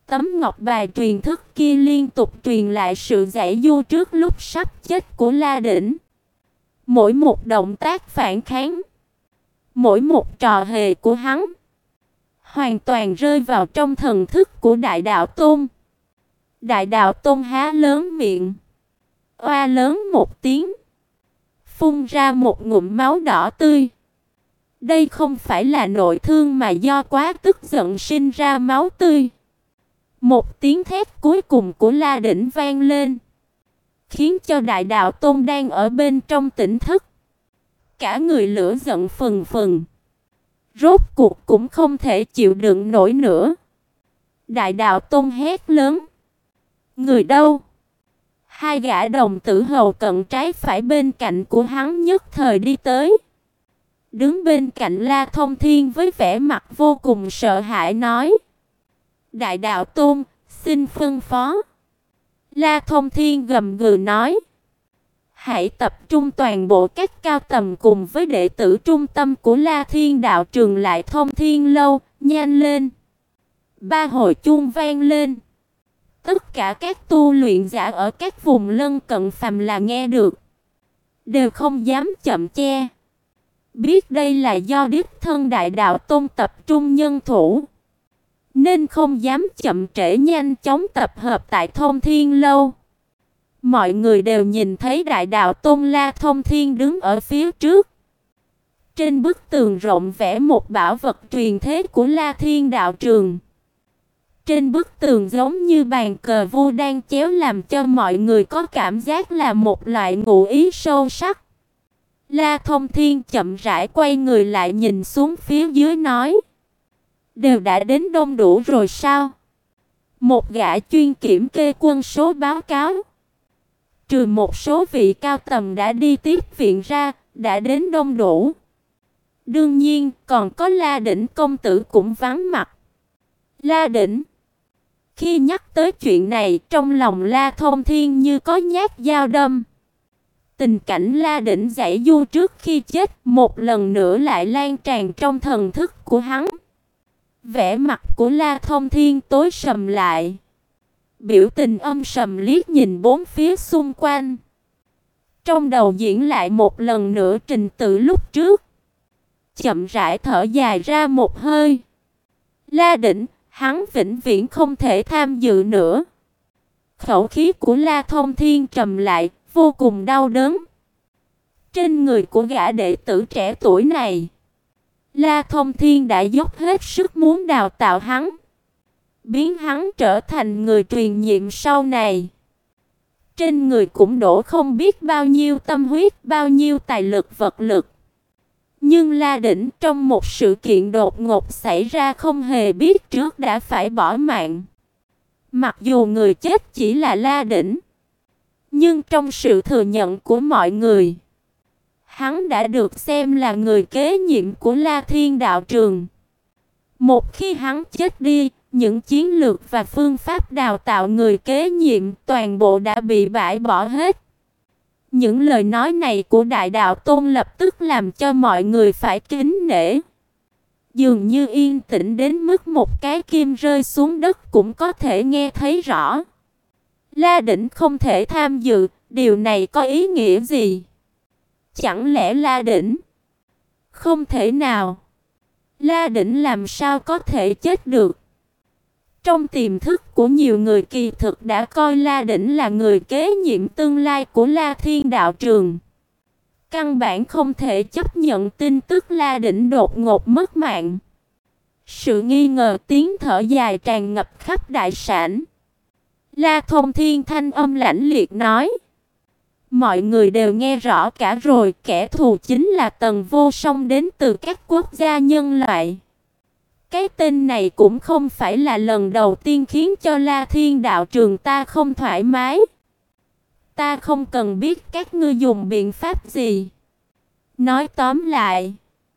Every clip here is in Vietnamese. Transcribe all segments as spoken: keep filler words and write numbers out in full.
Tấm ngọc bài truyền thức kia liên tục truyền lại sự giãy giụa trước lúc sắp chết của La Đỉnh. Mỗi một động tác phản kháng, mỗi một trò hề của hắn hoàn toàn rơi vào trong thần thức của Đại Đạo Tôn. Đại Đạo Tôn há lớn miệng, oa lớn một tiếng, phun ra một ngụm máu đỏ tươi. Đây không phải là nội thương mà do quá tức giận sinh ra máu tươi. Một tiếng thét cuối cùng của La Đỉnh vang lên, khiến cho Đại Đạo Tôn đang ở bên trong tỉnh thức, cả người lửa giận phừng phừng, rốt cuộc cũng không thể chịu đựng nổi nữa. Đại Đạo Tôn hét lớn: "Người đâu?" Hai gã đồng tử hầu cận trái phải bên cạnh của hắn nhất thời đi tới. Đứng bên cạnh La Thông Thiên với vẻ mặt vô cùng sợ hãi nói: "Đại Đạo Tôn, xin phân phó." La Thông Thiên gầm gừ nói: "Hãy tập trung toàn bộ các cao tầm cùng với đệ tử trung tâm của La Thiên Đạo Trường lại Thông Thiên Lâu, nhanh lên." Ba hồi chuông vang lên. Tất cả các tu luyện giả ở các vùng lân cận phàm là nghe được, đều không dám chậm che. Biết đây là do đích thân Đại Đạo Tôn tập trung nhân thủ, nên không dám chậm trễ, nhanh chóng tập hợp tại Thông Thiên Lâu. Mọi người đều nhìn thấy Đại Đạo Tôn La Thông Thiên đứng ở phía trước. Trên bức tường rộng vẽ một bảo vật truyền thế của La Thiên Đạo Trường. Trên bức tường giống như bàn cờ vua đang chéo, làm cho mọi người có cảm giác là một loại ngụ ý sâu sắc. La Thông Thiên chậm rãi quay người lại nhìn xuống phía dưới nói: "Đều đã đến đông đủ rồi sao?" Một gã chuyên kiểm kê quân số báo cáo: "Trừ một số vị cao tầm đã đi tiếp viện ra, đã đến đông đủ. Đương nhiên, còn có La Đỉnh công tử cũng vắng mặt." La Đỉnh. Khi nhắc tới chuyện này, trong lòng La Thông Thiên như có nhát dao đâm. Tình cảnh La Đỉnh giãy giụa trước khi chết một lần nữa lại lan tràn trong thần thức của hắn. Vẻ mặt của La Thông Thiên tối sầm lại, biểu tình âm sầm liếc nhìn bốn phía xung quanh. Trong đầu diễn lại một lần nữa trình tự lúc trước. Chậm rãi thở dài ra một hơi. La Đỉnh, hắn vĩnh viễn không thể tham dự nữa. Khẩu khí của La Thông Thiên trầm lại, vô cùng đau đớn. Trên người của gã đệ tử trẻ tuổi này, La Thông Thiên đã dốc hết sức muốn đào tạo hắn, biến hắn trở thành người truyền nhiệm sau này. Trên người cũng đổ không biết bao nhiêu tâm huyết, bao nhiêu tài lực vật lực. Nhưng La Đỉnh trong một sự kiện đột ngột xảy ra không hề biết trước đã phải bỏ mạng. Mặc dù người chết chỉ là La Đỉnh, nhưng trong sự thừa nhận của mọi người, hắn đã được xem là người kế nhiệm của La Thiên Đạo Trường. Một khi hắn chết đi, những chiến lược và phương pháp đào tạo người kế nhiệm toàn bộ đã bị bãi bỏ hết. Những lời nói này của Đại Đạo Tôn lập tức làm cho mọi người phải kính nể. Dường như yên tĩnh đến mức một cái kim rơi xuống đất cũng có thể nghe thấy rõ. La Đỉnh không thể tham dự, điều này có ý nghĩa gì? Chẳng lẽ La Đỉnh? Không thể nào. La Đỉnh làm sao có thể chết được? Trong tiềm thức của nhiều người kỳ thực đã coi La Đỉnh là người kế nhiệm tương lai của La Thiên Đạo Trường. Căn bản không thể chấp nhận tin tức La Đỉnh đột ngột mất mạng. Sự nghi ngờ tiếng thở dài tràn ngập khắp đại sảnh. La Thông Thiên thanh âm lãnh liệt nói: "Mọi người đều nghe rõ cả rồi, kẻ thù chính là Tần Vô Song đến từ các quốc gia nhân loại. Cái tên này cũng không phải là lần đầu tiên khiến cho La Thiên Đạo Trường ta không thoải mái. Ta không cần biết các ngươi dùng biện pháp gì. Nói tóm lại,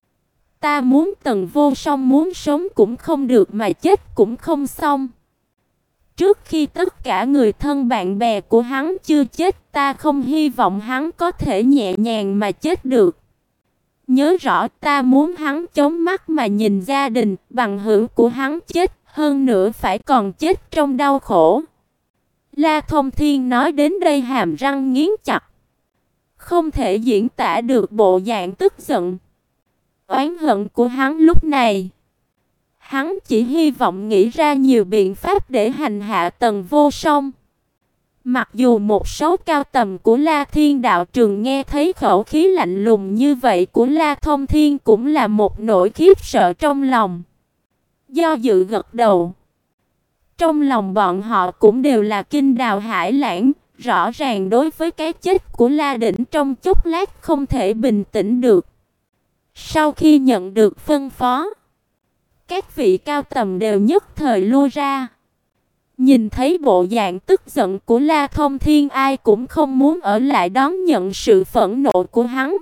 ta muốn Tần Vô Song muốn sống cũng không được mà chết cũng không xong. Trước khi tất cả người thân bạn bè của hắn chưa chết, ta không hy vọng hắn có thể nhẹ nhàng mà chết được. Nhớ rõ, ta muốn hắn chống mắt mà nhìn gia đình, bằng hữu của hắn chết, hơn nữa phải còn chết trong đau khổ. La Thông Thiên nói đến đây hàm răng nghiến chặt. Không thể diễn tả được bộ dạng tức giận, oán hận của hắn lúc này. Hắn chỉ hy vọng nghĩ ra nhiều biện pháp để hành hạ Tần Vô Song. Mặc dù một số cao tầm của La Thiên đạo trường nghe thấy khẩu khí lạnh lùng như vậy của La Thông Thiên cũng là một nỗi khiếp sợ trong lòng. Do dự gật đầu. Trong lòng bọn họ cũng đều là kinh đào hải lãng, rõ ràng đối với cái chết của La Đỉnh trong chốc lát không thể bình tĩnh được. Sau khi nhận được phân phó, các vị cao tầm đều nhất thời lui ra. Nhìn thấy bộ dạng tức giận của La Thông Thiên, ai cũng không muốn ở lại đón nhận sự phẫn nộ của hắn.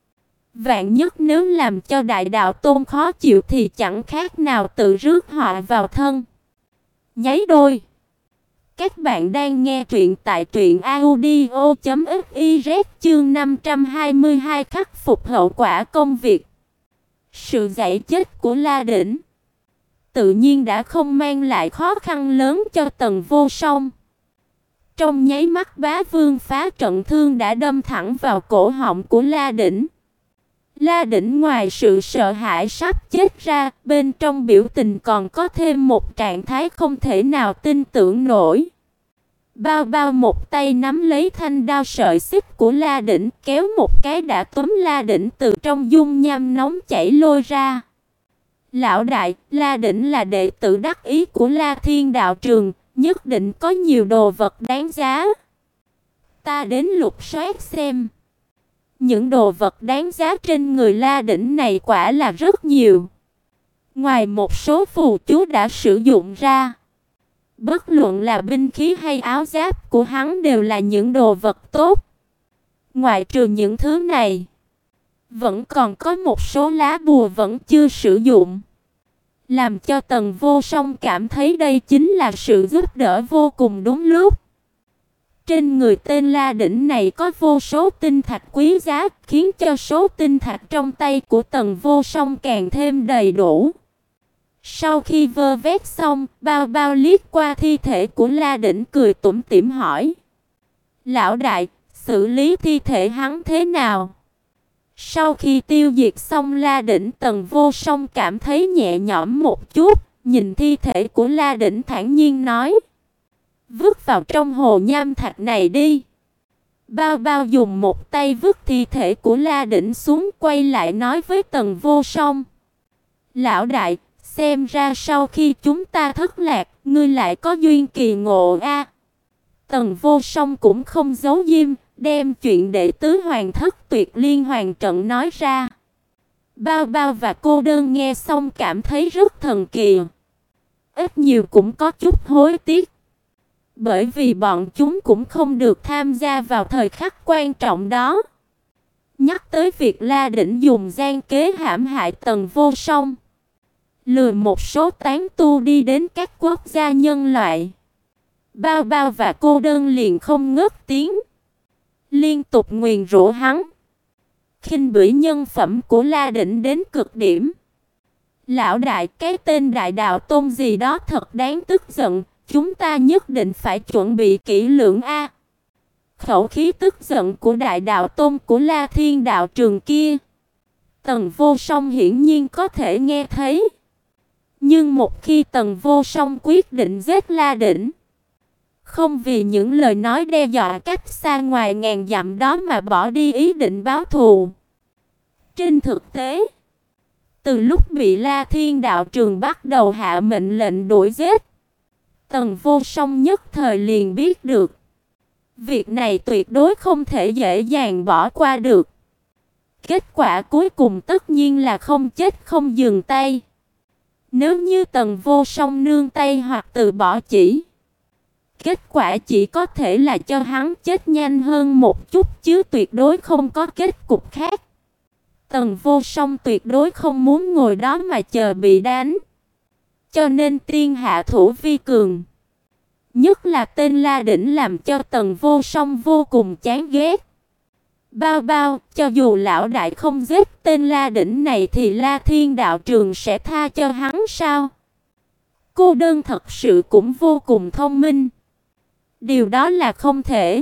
Vạn nhất nếu làm cho Đại Đạo Tôn khó chịu thì chẳng khác nào tự rước họa vào thân. Nháy đôi. Các bạn đang nghe truyện tại truyện audio chấm fiz chương năm trăm hai mươi hai khắc phục hậu quả công việc. Sự giải chết của La Đỉnh tự nhiên đã không mang lại khó khăn lớn cho Tần Vô Song. Trong nháy mắt Bá Vương phá trận thương đã đâm thẳng vào cổ họng của La Đỉnh. La Đỉnh ngoài sự sợ hãi sắp chết ra, bên trong biểu tình còn có thêm một trạng thái không thể nào tin tưởng nổi. Bao bao một tay nắm lấy thanh đao sợi xích của La Đỉnh, kéo một cái đã túm La Đỉnh từ trong dung nham nóng chảy lôi ra. Lão đại, La Đỉnh là đệ tử đắc ý của La Thiên đạo trường, nhất định có nhiều đồ vật đáng giá. Ta đến lục soát xem. Những đồ vật đáng giá trên người La Đỉnh này quả là rất nhiều. Ngoài một số phù chú đã sử dụng ra, bất luận là binh khí hay áo giáp của hắn đều là những đồ vật tốt. Ngoại trừ những thứ này, vẫn còn có một số lá bùa vẫn chưa sử dụng, làm cho Tần Vô Song cảm thấy đây chính là sự giúp đỡ vô cùng đúng lúc. Trên người tên La Đỉnh này có vô số tinh thạch quý giá, khiến cho số tinh thạch trong tay của Tần Vô Song càng thêm đầy đủ. Sau khi vơ vét xong, Bao Bao liếc qua thi thể của La Đỉnh cười tủm tỉm hỏi: Lão đại, xử lý thi thể hắn thế nào? Sau khi tiêu diệt xong La Đỉnh, Tần Vô Song cảm thấy nhẹ nhõm một chút, nhìn thi thể của La Đỉnh thản nhiên nói: Vứt vào trong hồ nham thạch này đi. Bao Bao dùng một tay vứt thi thể của La Đỉnh xuống, quay lại nói với Tần Vô Song: Lão đại, xem ra sau khi chúng ta thất lạc, ngươi lại có duyên kỳ ngộ a. À. Tần Vô Song cũng không giấu giếm, đem chuyện đệ tứ hoàng thất tuyệt liên hoàn trận nói ra. Bao Bao và cô đơn nghe xong cảm thấy rất thần kỳ. Ít nhiều cũng có chút hối tiếc. Bởi vì bọn chúng cũng không được tham gia vào thời khắc quan trọng đó. Nhắc tới việc La Đỉnh dùng gian kế hãm hại Tần Vô Song, lừa một số tán tu đi đến các quốc gia nhân loại, Bao Bao và cô đơn liền không ngớt tiếng, liên tục nguyền rủa hắn, khinh bỉ nhân phẩm của La Đỉnh đến cực điểm. Lão đại, cái tên Đại Đạo Tôn gì đó thật đáng tức giận, chúng ta nhất định phải chuẩn bị kỹ lưỡng a. Khẩu khí tức giận của Đại Đạo Tôn của La Thiên đạo trường kia, Tần Vô Song hiển nhiên có thể nghe thấy. Nhưng một khi Tần Vô Song quyết định giết La Đỉnh, không vì những lời nói đe dọa cách xa ngoài ngàn dặm đó mà bỏ đi ý định báo thù. Trên thực tế, từ lúc bị La Thiên đạo trường bắt đầu hạ mệnh lệnh đuổi giết, Tần Vô Song nhất thời liền biết được việc này tuyệt đối không thể dễ dàng bỏ qua được. Kết quả cuối cùng tất nhiên là không chết không dừng tay. Nếu như Tần Vô Song nương tay hoặc từ bỏ chỉ, kết quả chỉ có thể là cho hắn chết nhanh hơn một chút, chứ tuyệt đối không có kết cục khác. Tần Vô Song tuyệt đối không muốn ngồi đó mà chờ bị đánh. Cho nên tiên hạ thủ vi cường. Nhất là tên La Đỉnh làm cho Tần Vô Song vô cùng chán ghét. Bao Bao, cho dù lão đại không giết tên La Đỉnh này thì La Thiên đạo trường sẽ tha cho hắn sao? Cô đơn thật sự cũng vô cùng thông minh. Điều đó là không thể.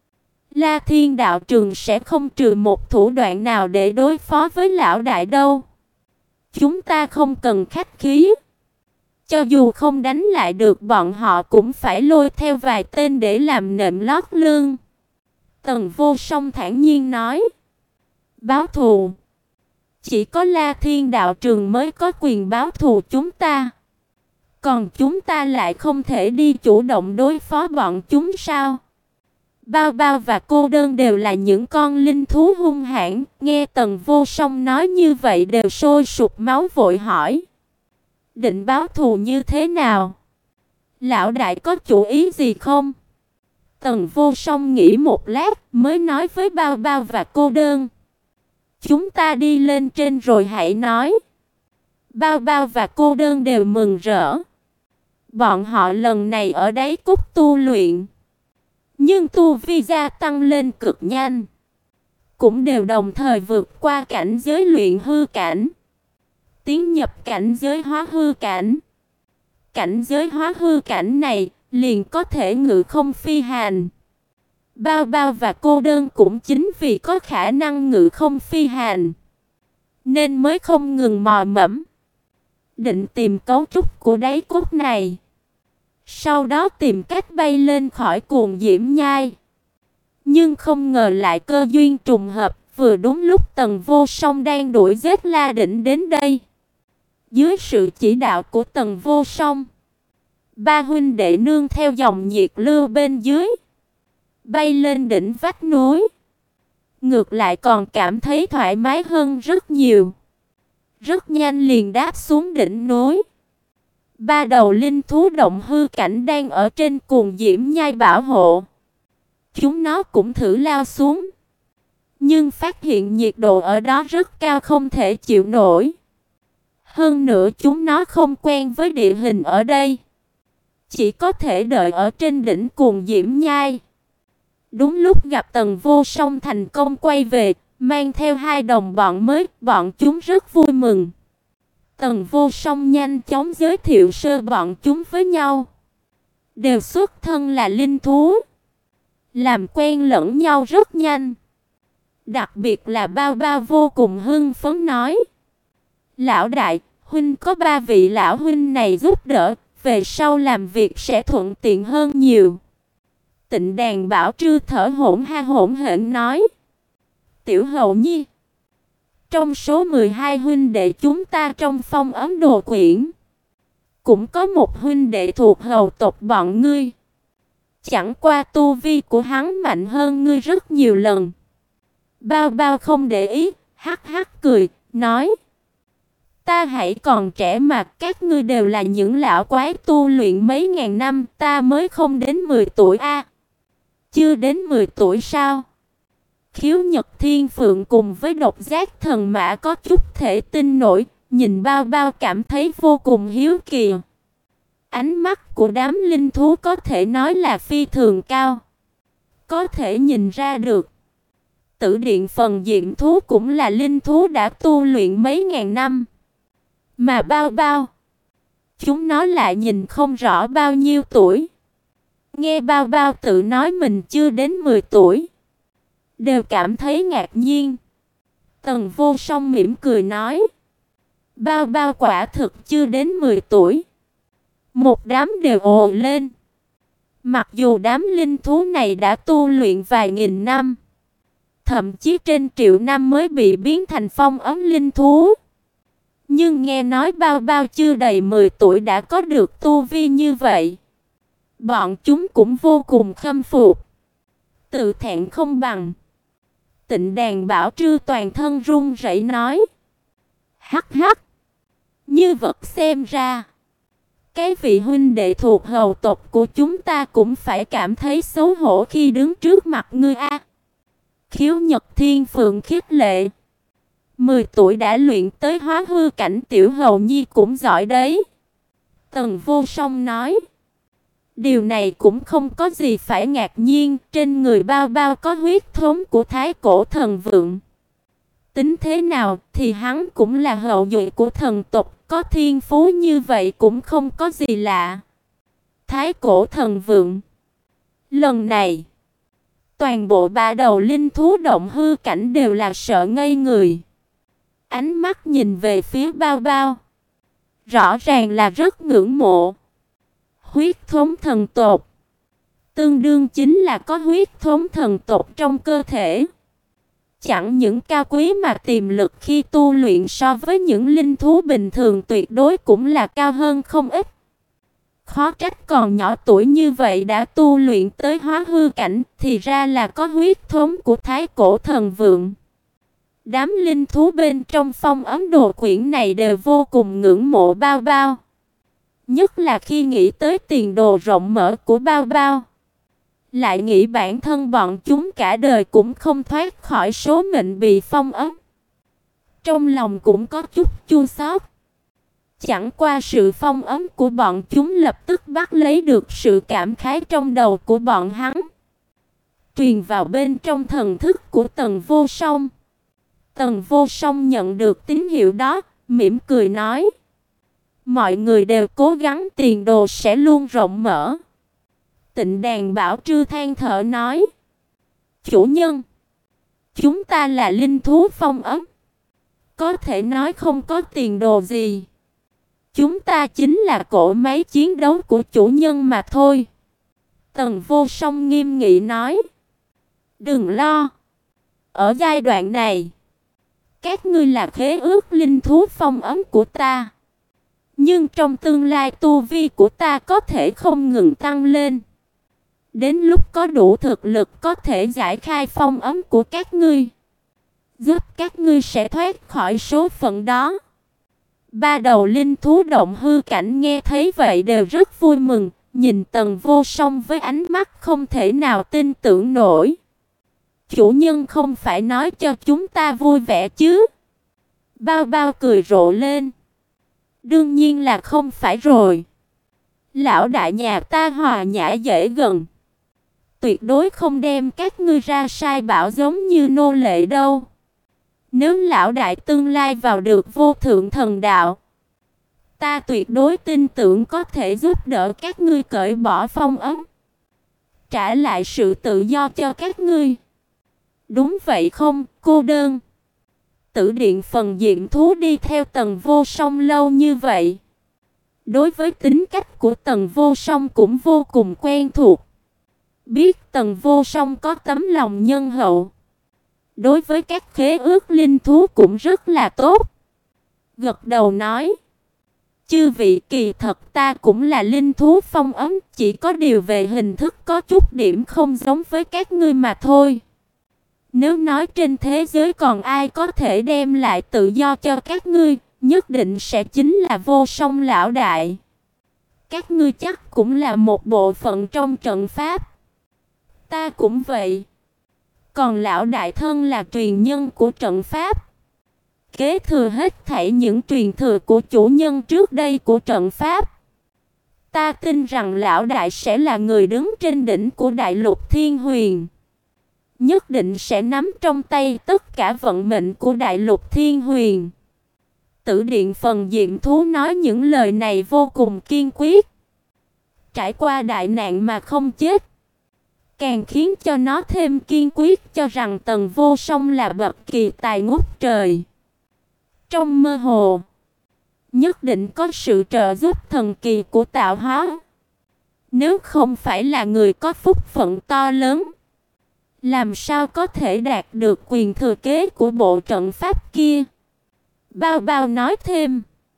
La Thiên đạo trường sẽ không trừ một thủ đoạn nào để đối phó với lão đại đâu. Chúng ta không cần khách khí. Cho dù không đánh lại được bọn họ cũng phải lôi theo vài tên để làm nệm lót lưng. Tần Vô Song thản nhiên nói. Báo thù. Chỉ có La Thiên đạo trường mới có quyền báo thù chúng ta. Còn chúng ta lại không thể đi chủ động đối phó bọn chúng sao? Bao Bao và Cô Đơn đều là những con linh thú hung hãn, nghe Tần Vô Song nói như vậy đều sôi sục máu vội hỏi. Định báo thù như thế nào? Lão đại có chủ ý gì không? Tần Vô Song nghĩ một lát mới nói với Bao Bao và Cô Đơn. Chúng ta đi lên trên rồi hãy nói. Bao Bao và Cô Đơn đều mừng rỡ. Bọn họ lần này ở đáy cúc tu luyện. Nhưng tu vi gia tăng lên cực nhanh. Cũng đều đồng thời vượt qua cảnh giới luyện hư cảnh. Tiến nhập cảnh giới hóa hư cảnh. Cảnh giới hóa hư cảnh này liền có thể ngự không phi hành. Bao Bao và Cô Đơn cũng chính vì có khả năng ngự không phi hành nên mới không ngừng mò mẫm định tìm cấu trúc của đáy cốt này. Sau đó tìm cách bay lên khỏi cuồng diễm nhai. Nhưng không ngờ lại cơ duyên trùng hợp, vừa đúng lúc Tần Vô Song đang đuổi giết La Đỉnh đến đây. Dưới sự chỉ đạo của Tần Vô Song, ba huynh đệ nương theo dòng nhiệt lưu bên dưới, bay lên đỉnh vách núi. Ngược lại còn cảm thấy thoải mái hơn rất nhiều. Rất nhanh liền đáp xuống đỉnh núi. Ba đầu linh thú động hư cảnh đang ở trên cuồng diễm nhai bảo hộ. Chúng nó cũng thử lao xuống. Nhưng phát hiện nhiệt độ ở đó rất cao không thể chịu nổi. Hơn nữa chúng nó không quen với địa hình ở đây. Chỉ có thể đợi ở trên đỉnh cuồng diễm nhai. Đúng lúc gặp Tần Vô Song thành công quay về, mang theo hai đồng bọn mới, bọn chúng rất vui mừng. Tần Vô Song nhanh chóng giới thiệu sơ bọn chúng với nhau. Đều xuất thân là linh thú. Làm quen lẫn nhau rất nhanh. Đặc biệt là Bao Bao vô cùng hưng phấn nói. Lão đại, huynh có ba vị lão huynh này giúp đỡ, về sau làm việc sẽ thuận tiện hơn nhiều. Tịnh Đàn Bảo Trư thở hổn ha hổn hển nói. Tiểu Hầu Nhi, trong số mười hai huynh đệ chúng ta trong Phong Ấm Đồ Quyển, cũng có một huynh đệ thuộc hầu tộc bọn ngươi. Chẳng qua tu vi của hắn mạnh hơn ngươi rất nhiều lần. Bao Bao không để ý, hắc hắc cười, nói. Ta hãy còn trẻ mà, các ngươi đều là những lão quái tu luyện mấy ngàn năm, ta mới không đến mười tuổi a. À, chưa đến mười tuổi sao? Khiếu Nhật Thiên Phượng cùng với Độc Giác Thần Mã có chút thể tin nổi, nhìn Bao Bao cảm thấy vô cùng hiếu kỳ. Ánh mắt của đám linh thú có thể nói là phi thường cao. Có thể nhìn ra được, Tử Điện Phần Diệm thú cũng là linh thú đã tu luyện mấy ngàn năm. Mà Bao Bao, chúng nó lại nhìn không rõ bao nhiêu tuổi. Nghe Bao Bao tự nói mình chưa đến mười tuổi, đều cảm thấy ngạc nhiên. Tần Vô Song mỉm cười nói. Bao Bao quả thực chưa đến mười tuổi. Một đám đều ồ lên. Mặc dù đám linh thú này đã tu luyện vài nghìn năm, thậm chí trên triệu năm mới bị biến thành phong ấm linh thú, nhưng nghe nói Bao Bao chưa đầy mười tuổi đã có được tu vi như vậy, bọn chúng cũng vô cùng khâm phục, tự thẹn không bằng. Tịnh Đàn Bảo Trư toàn thân run rẩy nói. Hắc hắc, như vật xem ra, cái vị huynh đệ thuộc hầu tộc của chúng ta cũng phải cảm thấy xấu hổ khi đứng trước mặt ngươi a. Khiếu Nhật Thiên Phượng khích lệ. Mười tuổi đã luyện tới hóa hư cảnh, Tiểu Hầu Nhi cũng giỏi đấy. Tần Vô Song nói. Điều này cũng không có gì phải ngạc nhiên, trên người Bao Bao có huyết thống của Thái Cổ Thần Vượng. Tính thế nào thì hắn cũng là hậu duệ của thần tộc, có thiên phú như vậy cũng không có gì lạ. Thái cổ thần vượng. Lần này, toàn bộ ba đầu linh thú động hư cảnh đều là sợ ngây người. Ánh mắt nhìn về phía Bao Bao, rõ ràng là rất ngưỡng mộ. Huyết thống thần tộc, tương đương chính là có huyết thống thần tộc trong cơ thể. Chẳng những cao quý mà tiềm lực khi tu luyện so với những linh thú bình thường tuyệt đối cũng là cao hơn không ít. Khó trách còn nhỏ tuổi như vậy đã tu luyện tới hóa hư cảnh, thì ra là có huyết thống của thái cổ thần vượng. Đám linh thú bên trong phong ấn đồ quyển này đều vô cùng ngưỡng mộ Bao Bao. Nhất là khi nghĩ tới tiền đồ rộng mở của Bao Bao, lại nghĩ bản thân bọn chúng cả đời cũng không thoát khỏi số mệnh bị phong ấn. Trong lòng cũng có chút chua xót. Chẳng qua sự phong ấn của bọn chúng lập tức bắt lấy được sự cảm khái trong đầu của bọn hắn, truyền vào bên trong thần thức của Tần Vô Song. Tần Vô Song nhận được tín hiệu đó, mỉm cười nói: mọi người đều cố gắng, tiền đồ sẽ luôn rộng mở. Tịnh Đàn Bảo Trư than thở nói: chủ nhân, chúng ta là linh thú phong ấn, có thể nói không có tiền đồ gì. Chúng ta chính là cỗ máy chiến đấu của chủ nhân mà thôi. Tần Vô Song nghiêm nghị nói: đừng lo. Ở giai đoạn này, các ngươi là khế ước linh thú phong ấn của ta. Nhưng trong tương lai tu vi của ta có thể không ngừng tăng lên. Đến lúc có đủ thực lực có thể giải khai phong ấn của các ngươi, giúp các ngươi sẽ thoát khỏi số phận đó. Ba đầu linh thú động hư cảnh nghe thấy vậy đều rất vui mừng, nhìn Tần Vô Song với ánh mắt không thể nào tin tưởng nổi. Chủ nhân không phải nói cho chúng ta vui vẻ chứ? Bao Bao cười rộ lên. Đương nhiên là không phải rồi. Lão đại nhà ta hòa nhã dễ gần, tuyệt đối không đem các ngươi ra sai bảo giống như nô lệ đâu. Nếu lão đại tương lai vào được vô thượng thần đạo, ta tuyệt đối tin tưởng có thể giúp đỡ các ngươi cởi bỏ phong ấn, trả lại sự tự do cho các ngươi. Đúng vậy không, cô đơn? Tử Điện Phần Diệm Thú đi theo Tần Vô Song lâu như vậy, đối với tính cách của Tần Vô Song cũng vô cùng quen thuộc. Biết Tần Vô Song có tấm lòng nhân hậu, đối với các khế ước linh thú cũng rất là tốt. Gật đầu nói: chư vị, kỳ thật ta cũng là linh thú phong ấn, chỉ có điều về hình thức có chút điểm không giống với các ngươi mà thôi. Nếu nói trên thế giới còn ai có thể đem lại tự do cho các ngươi, nhất định sẽ chính là Vô Song lão đại. Các ngươi chắc cũng là một bộ phận trong trận pháp. Ta cũng vậy. Còn lão đại thân là truyền nhân của trận pháp, kế thừa hết thảy những truyền thừa của chủ nhân trước đây của trận pháp. Ta tin rằng lão đại sẽ là người đứng trên đỉnh của đại lục Thiên Huyền, nhất định sẽ nắm trong tay tất cả vận mệnh của đại lục Thiên Huyền. Tử Điện Phần Diệm Thú nói những lời này vô cùng kiên quyết. Trải qua đại nạn mà không chết, càng khiến cho nó thêm kiên quyết cho rằng Tần Vô Song là bậc kỳ tài ngút trời. Trong mơ hồ, nhất định có sự trợ giúp thần kỳ của tạo hóa. Nếu không phải là người có phúc phận to lớn, làm sao có thể đạt được quyền thừa kế của bộ trận pháp kia? Bao Bao nói thêm: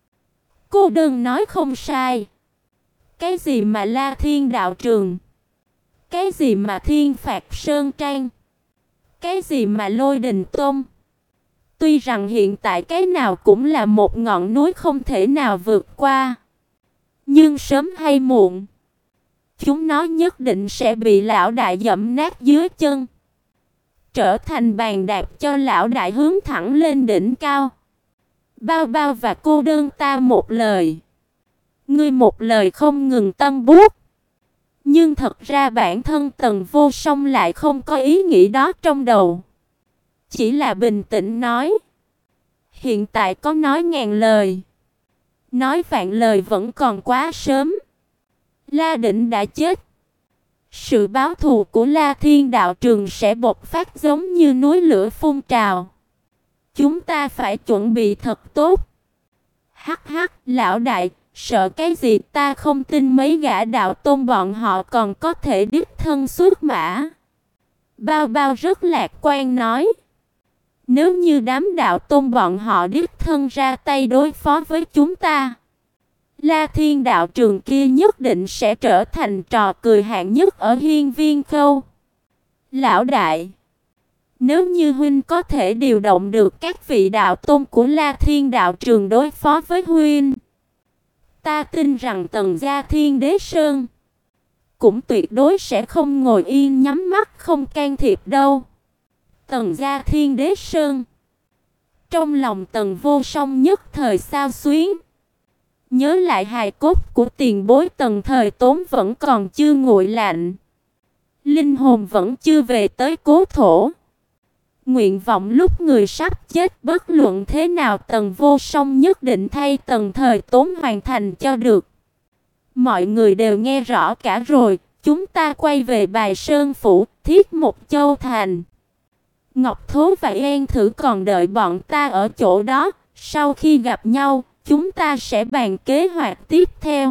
cô đơn nói không sai. Cái gì mà La Thiên đạo trường, cái gì mà Thiên Phạt Sơn Trang, cái gì mà Lôi Đình Tôn, tuy rằng hiện tại cái nào cũng là một ngọn núi không thể nào vượt qua, nhưng sớm hay muộn, chúng nó nhất định sẽ bị lão đại dẫm nát dưới chân, trở thành bàn đạp cho lão đại hướng thẳng lên đỉnh cao. Bao Bao và cô đơn ta một lời, ngươi một lời không ngừng tân bút. Nhưng thật ra bản thân Tần Vô Song lại không có ý nghĩ đó trong đầu, chỉ là bình tĩnh nói: hiện tại có nói ngàn lời, Nói vạn lời vẫn còn quá sớm. La Đỉnh đã chết. Sự báo thù của La Thiên đạo trường sẽ bộc phát giống như núi lửa phun trào. Chúng ta phải chuẩn bị thật tốt. Hắc hắc, lão đại, sợ cái gì, ta không tin mấy gã đạo tôn bọn họ còn có thể đích thân xuất mã. Bao Bao rất lạc quan nói. Nếu như đám đạo tôn bọn họ đích thân ra tay đối phó với chúng ta, La Thiên đạo trường kia nhất định sẽ trở thành trò cười hạng nhất ở Hiên Viên Khâu. Lão đại, nếu như huynh có thể điều động được các vị đạo tôn của La Thiên đạo trường đối phó với huynh, ta tin rằng Tần gia Thiên Đế Sơn cũng tuyệt đối sẽ không ngồi yên nhắm mắt không can thiệp đâu. Tần gia Thiên Đế Sơn. Trong lòng Tần Vô Song nhất thời xao xuyến. Nhớ lại hài cốt của tiền bối Tần Thời Tốn vẫn còn chưa nguội lạnh. Linh hồn vẫn chưa về tới cố thổ. Nguyện vọng lúc người sắp chết, bất luận thế nào Tần Vô Song nhất định thay Tần Thời Tốn hoàn thành cho được. Mọi người đều nghe rõ cả rồi, chúng ta quay về Bài Sơn Phủ, Thiết Mục Châu Thành. Ngọc Thố và Yên Thử còn đợi bọn ta ở chỗ đó, sau khi gặp nhau, chúng ta sẽ bàn kế hoạch tiếp theo.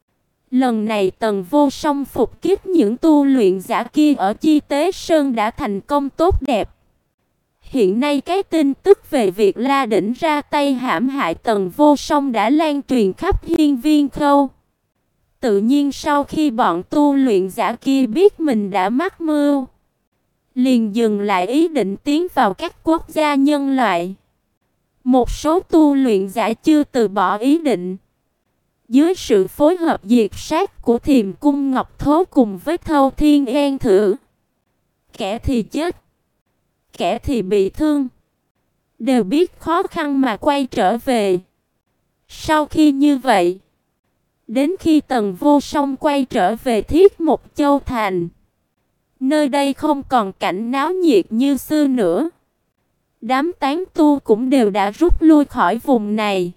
Lần này Tần Vô Song phục kích những tu luyện giả kia ở Chi Tế Sơn đã thành công tốt đẹp. Hiện nay cái tin tức về việc La Đỉnh ra tay hãm hại Tần Vô Song đã lan truyền khắp Hiên Viên Khâu. Tự nhiên sau khi bọn tu luyện giả kia biết mình đã mắc mưu, liền dừng lại ý định tiến vào các quốc gia nhân loại. Một số tu luyện giả chưa từ bỏ ý định. Dưới sự phối hợp diệt sát của Thiềm Cung Ngọc Thố cùng với Thâu Thiên Yên Thử, kẻ thì chết, kẻ thì bị thương, đều biết khó khăn mà quay trở về. Sau khi như vậy, đến khi Tần Vô Song quay trở về Thiết Mục Châu Thành, nơi đây không còn cảnh náo nhiệt như xưa nữa. Đám tán tu cũng đều đã rút lui khỏi vùng này.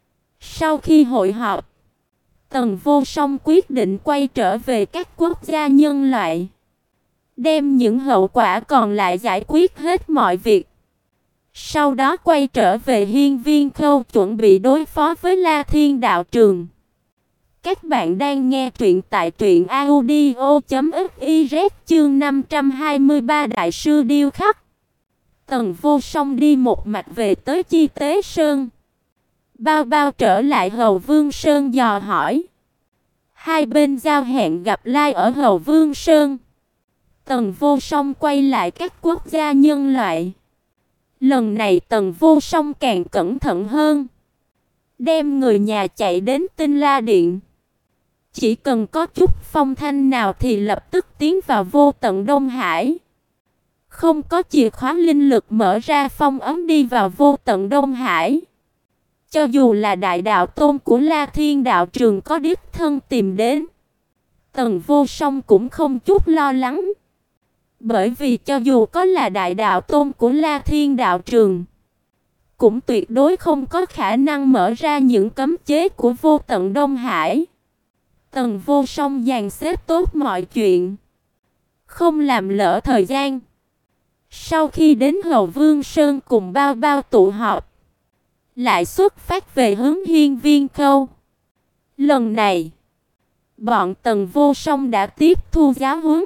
Sau khi hội họp, Tần Vô Song quyết định quay trở về các quốc gia nhân loại, đem những hậu quả còn lại giải quyết hết mọi việc. Sau đó quay trở về Hiên Viên Khâu chuẩn bị đối phó với La Thiên đạo trường. Các bạn đang nghe truyện tại truyện audio chấm fiz chương năm trăm hai mươi ba Đại sư điêu khắc. Tần Vô Song đi một mạch về tới Chi Tế Sơn. Bao Bao trở lại Hầu Vương Sơn dò hỏi. Hai bên giao hẹn gặp lai ở Hầu Vương Sơn. Tần Vô Song quay lại các quốc gia nhân loại. Lần này Tần Vô Song càng cẩn thận hơn, đem người nhà chạy đến Tinh La Điện. Chỉ cần có chút phong thanh nào thì lập tức tiến vào vô tận Đông Hải. Không có chìa khóa linh lực mở ra phong ấn đi vào vô tận Đông Hải, cho dù là đại đạo tôn của La Thiên đạo trường có đích thân tìm đến, Tần Vô Song cũng không chút lo lắng. Bởi vì cho dù có là đại đạo tôn của La Thiên đạo trường, cũng tuyệt đối không có khả năng mở ra những cấm chế của vô tận Đông Hải. Tần Vô Song dàn xếp tốt mọi chuyện, không làm lỡ thời gian. Sau khi đến Hầu Vương Sơn cùng Bao Bao tụ họp, lại xuất phát về hướng Hiên Viên Khâu. Lần này, bọn Tần Vô Song đã tiếp thu giáo huấn.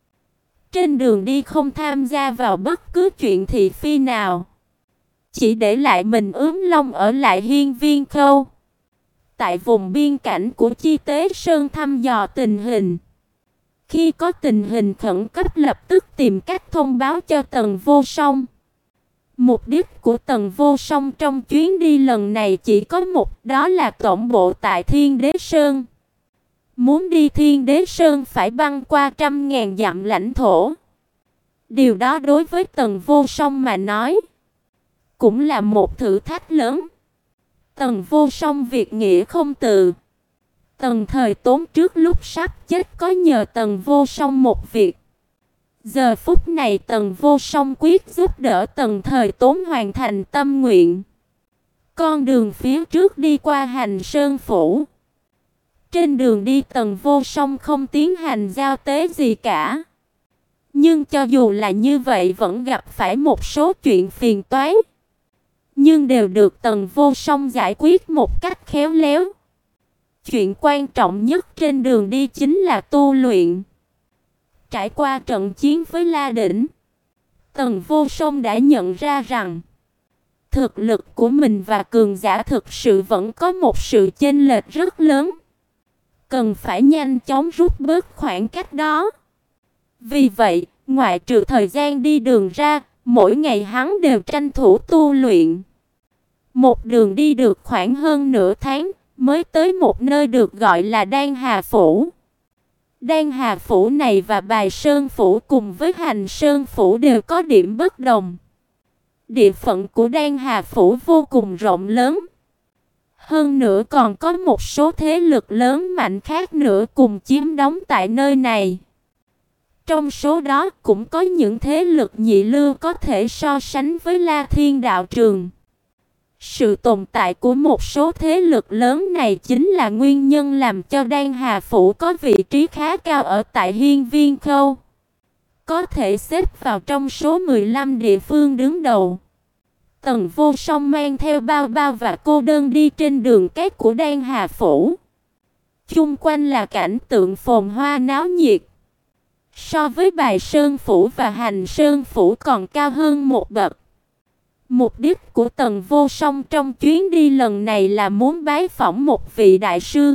Trên đường đi không tham gia vào bất cứ chuyện thị phi nào, chỉ để lại mình Ướm Long ở lại Hiên Viên Khâu. Tại vùng biên cảnh của Chi Tế Sơn thăm dò tình hình. Khi có tình hình khẩn cấp lập tức tìm cách thông báo cho Tần Vô Song. Mục đích của Tần Vô Song trong chuyến đi lần này chỉ có một, đó là tổng bộ tại Thiên Đế Sơn. Muốn đi Thiên Đế Sơn phải băng qua trăm ngàn dặm lãnh thổ. Điều đó đối với Tần Vô Song mà nói, cũng là một thử thách lớn. Tần Vô Song việc nghĩa không từ. Tần Thời Tốn trước lúc sắp chết có nhờ Tần Vô Song một việc. Giờ phút này Tần Vô Song quyết giúp đỡ Tần Thời Tốn hoàn thành tâm nguyện. Con đường phía trước đi qua Hành Sơn phủ. Trên đường đi Tần Vô Song không tiến hành giao tế gì cả. Nhưng cho dù là như vậy vẫn gặp phải một số chuyện phiền toái. Nhưng đều được Tần Vô Song giải quyết một cách khéo léo. Chuyện quan trọng nhất trên đường đi chính là tu luyện. Trải qua trận chiến với La Đỉnh, Tần Vô Song đã nhận ra rằng thực lực của mình và cường giả thực sự vẫn có một sự chênh lệch rất lớn. Cần phải nhanh chóng rút bớt khoảng cách đó. Vì vậy, ngoại trừ thời gian đi đường ra, mỗi ngày hắn đều tranh thủ tu luyện. Một đường đi được khoảng hơn nửa tháng, mới tới một nơi được gọi là Đan Hà Phủ. Đan Hà Phủ này và Bài Sơn Phủ cùng với Hành Sơn Phủ đều có điểm bất đồng. Địa phận của Đan Hà Phủ vô cùng rộng lớn. Hơn nữa còn có một số thế lực lớn mạnh khác nữa cùng chiếm đóng tại nơi này. Trong số đó cũng có những thế lực nhị lưu có thể so sánh với La Thiên Đạo Trường. Sự tồn tại của một số thế lực lớn này chính là nguyên nhân làm cho Đan Hà Phủ có vị trí khá cao ở tại Hiên Viên Khâu. Có thể xếp vào trong số mười lăm địa phương đứng đầu. Tần Vô Song mang theo bao bao và cô đơn đi trên đường cái của Đan Hà Phủ. Chung quanh là cảnh tượng phồn hoa náo nhiệt. So với Bài Sơn Phủ và Hành Sơn Phủ còn cao hơn một bậc. Mục đích của Tần Vô Song trong chuyến đi lần này là muốn bái phỏng một vị đại sư.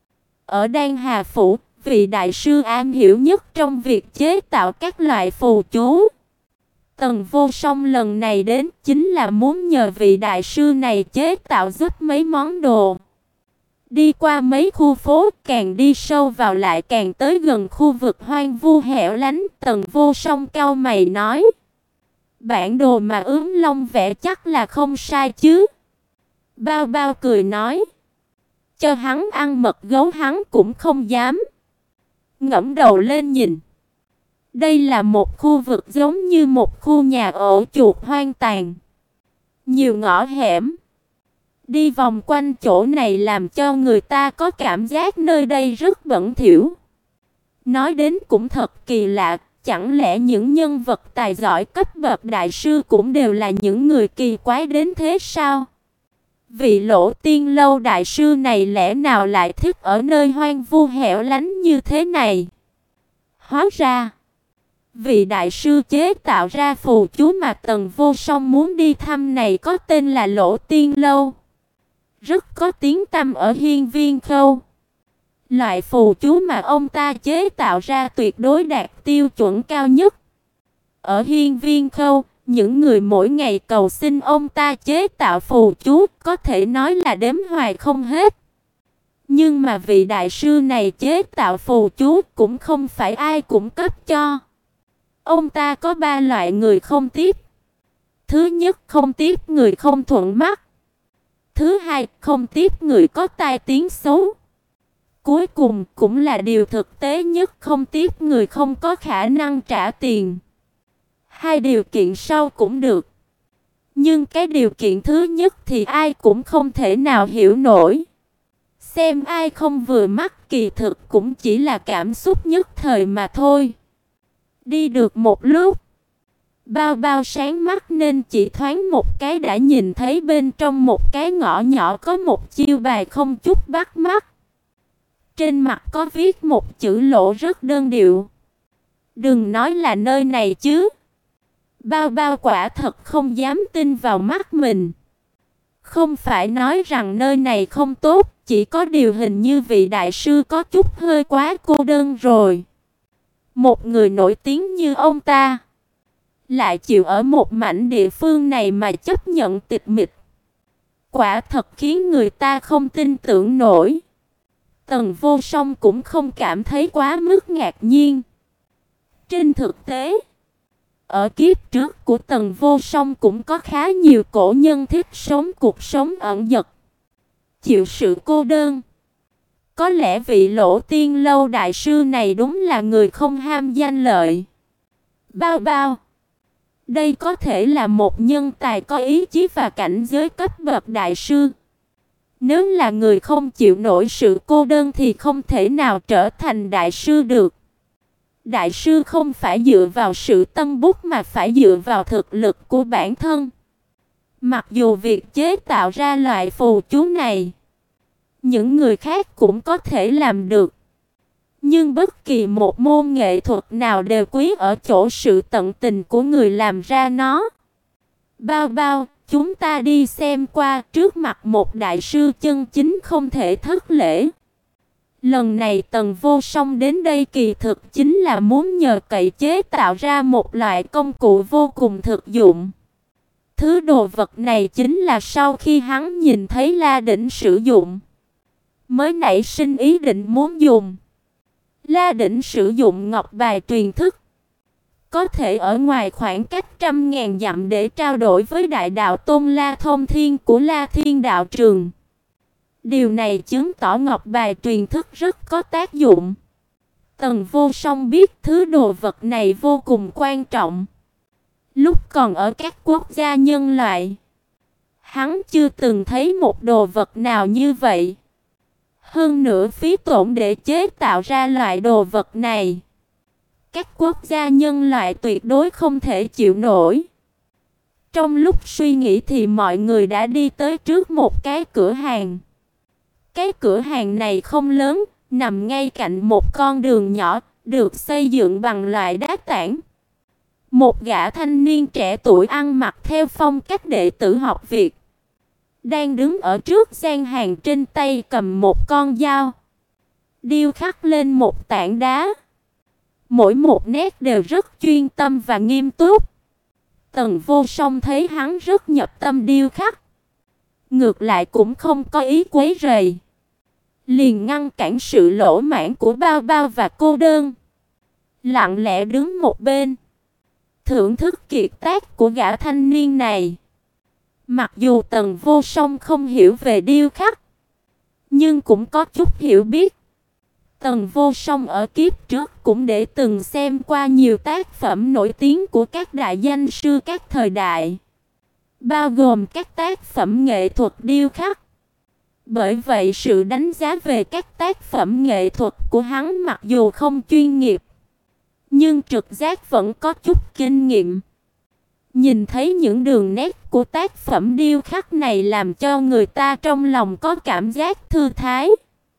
Ở Đan Hà Phủ, vị đại sư am hiểu nhất trong việc chế tạo các loại phù chú. Tần Vô Song lần này đến chính là muốn nhờ vị đại sư này chế tạo giúp mấy món đồ. Đi qua mấy khu phố, càng đi sâu vào lại càng tới gần khu vực hoang vu hẻo lánh. Tần Vô Song cau mày nói: bản đồ mà Ướm Long vẽ chắc là không sai chứ? Bao bao cười nói: cho hắn ăn mật gấu hắn cũng không dám. Ngẩng đầu lên nhìn. Đây là một khu vực giống như một khu nhà ổ chuột hoang tàn. Nhiều ngõ hẻm. Đi vòng quanh chỗ này làm cho người ta có cảm giác nơi đây rất bẩn thỉu. Nói đến cũng thật kỳ lạ, chẳng lẽ những nhân vật tài giỏi cấp bậc đại sư cũng đều là những người kỳ quái đến thế sao? Vị Lỗ Tiên Lâu đại sư này lẽ nào lại thích ở nơi hoang vu hẻo lánh như thế này? Hóa ra, vị đại sư chế tạo ra phù chú mà Tần Vô Song muốn đi thăm này có tên là Lỗ Tiên Lâu. Rất có tiếng tăm ở Hiên Viên Khâu. Loại phù chú mà ông ta chế tạo ra tuyệt đối đạt tiêu chuẩn cao nhất. Ở Hiên Viên Khâu, những người mỗi ngày cầu xin ông ta chế tạo phù chú có thể nói là đếm hoài không hết. Nhưng mà vị đại sư này chế tạo phù chú cũng không phải ai cũng cấp cho. Ông ta có ba loại người không tiếp. Thứ nhất, không tiếp người không thuận mắt. Thứ hai, không tiếp người có tai tiếng xấu. Cuối cùng cũng là điều thực tế nhất, không tiếp người không có khả năng trả tiền. Hai điều kiện sau cũng được. Nhưng cái điều kiện thứ nhất thì ai cũng không thể nào hiểu nổi. Xem ai không vừa mắt kỳ thực cũng chỉ là cảm xúc nhất thời mà thôi. Đi được một lúc, Bao bao sáng mắt nên chỉ thoáng một cái đã nhìn thấy bên trong một cái ngõ nhỏ có một chiêu bài không chút bắt mắt. Trên mặt có viết một chữ Lỗ rất đơn điệu. Đừng nói là nơi này chứ. Bao bao quả thật không dám tin vào mắt mình. Không phải nói rằng nơi này không tốt, chỉ có điều hình như vị đại sư có chút hơi quá cô đơn rồi. Một người nổi tiếng như ông ta lại chịu ở một mảnh địa phương này mà chấp nhận tịch mịch. Quả thật khiến người ta không tin tưởng nổi. Tần Vô Song cũng không cảm thấy quá mức ngạc nhiên. Trên thực tế, ở kiếp trước của Tần Vô Song cũng có khá nhiều cổ nhân thích sống cuộc sống ẩn dật, chịu sự cô đơn. Có lẽ vị Lỗ Tiên Lâu đại sư này đúng là người không ham danh lợi. Bao bao, Đây có thể là một nhân tài có ý chí và cảnh giới cấp bậc đại sư. Nếu là người không chịu nổi sự cô đơn thì không thể nào trở thành đại sư được. Đại sư không phải dựa vào sự tân bút mà phải dựa vào thực lực của bản thân. Mặc dù việc chế tạo ra loại phù chú này, những người khác cũng có thể làm được. Nhưng bất kỳ một môn nghệ thuật nào đều quý ở chỗ sự tận tình của người làm ra nó. Bao bao, chúng ta đi xem qua, trước mặt một đại sư chân chính không thể thất lễ. Lần này Tần Vô Song đến đây kỳ thực chính là muốn nhờ cậy chế tạo ra một loại công cụ vô cùng thực dụng. Thứ đồ vật này chính là sau khi hắn nhìn thấy La Đỉnh sử dụng, mới nảy sinh ý định muốn dùng. La Đỉnh sử dụng ngọc bài truyền thức, có thể ở ngoài khoảng cách trăm ngàn dặm để trao đổi với đại đạo tôn La Thông Thiên của La Thiên Đạo Trường. Điều này chứng tỏ ngọc bài truyền thức rất có tác dụng. Tần Vô Song biết thứ đồ vật này vô cùng quan trọng. Lúc còn ở các quốc gia nhân loại, hắn chưa từng thấy một đồ vật nào như vậy. Hơn nữa phí tổn để chế tạo ra loại đồ vật này, các quốc gia nhân loại tuyệt đối không thể chịu nổi. Trong lúc suy nghĩ thì mọi người đã đi tới trước một cái cửa hàng. Cái cửa hàng này không lớn, nằm ngay cạnh một con đường nhỏ, được xây dựng bằng loại đá tảng. Một gã thanh niên trẻ tuổi ăn mặc theo phong cách đệ tử học Việt, đang đứng ở trước gian hàng, trên tay cầm một con dao, điêu khắc lên một tảng đá. Mỗi một nét đều rất chuyên tâm và nghiêm túc. Tần Vô Song thấy hắn rất nhập tâm điêu khắc, ngược lại cũng không có ý quấy rầy, liền ngăn cản sự lỗ mãng của Bao Bao và Cô Đơn, lặng lẽ đứng một bên, thưởng thức kiệt tác của gã thanh niên này. Mặc dù Tần Vô Song không hiểu về điêu khắc, nhưng cũng có chút hiểu biết. Tần Vô Song ở kiếp trước cũng để từng xem qua nhiều tác phẩm nổi tiếng của các đại danh sư các thời đại, bao gồm các tác phẩm nghệ thuật điêu khắc. Bởi vậy sự đánh giá về các tác phẩm nghệ thuật của hắn mặc dù không chuyên nghiệp, nhưng trực giác vẫn có chút kinh nghiệm. Nhìn thấy những đường nét của tác phẩm điêu khắc này làm cho người ta trong lòng có cảm giác thư thái,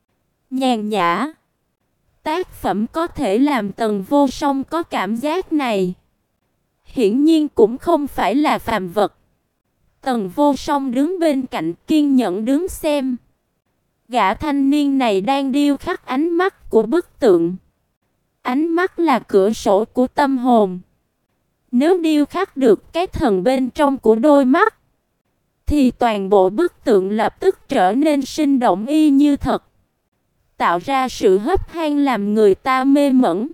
nhàn nhã. Tác phẩm có thể làm Tần Vô Song có cảm giác này, hiển nhiên cũng không phải là phàm vật. Tần Vô Song đứng bên cạnh kiên nhẫn đứng xem. Gã thanh niên này đang điêu khắc ánh mắt của bức tượng. Ánh mắt là cửa sổ của tâm hồn. Nếu điêu khắc được cái thần bên trong của đôi mắt, thì toàn bộ bức tượng lập tức trở nên sinh động y như thật, tạo ra sự hấp han làm người ta mê mẩn.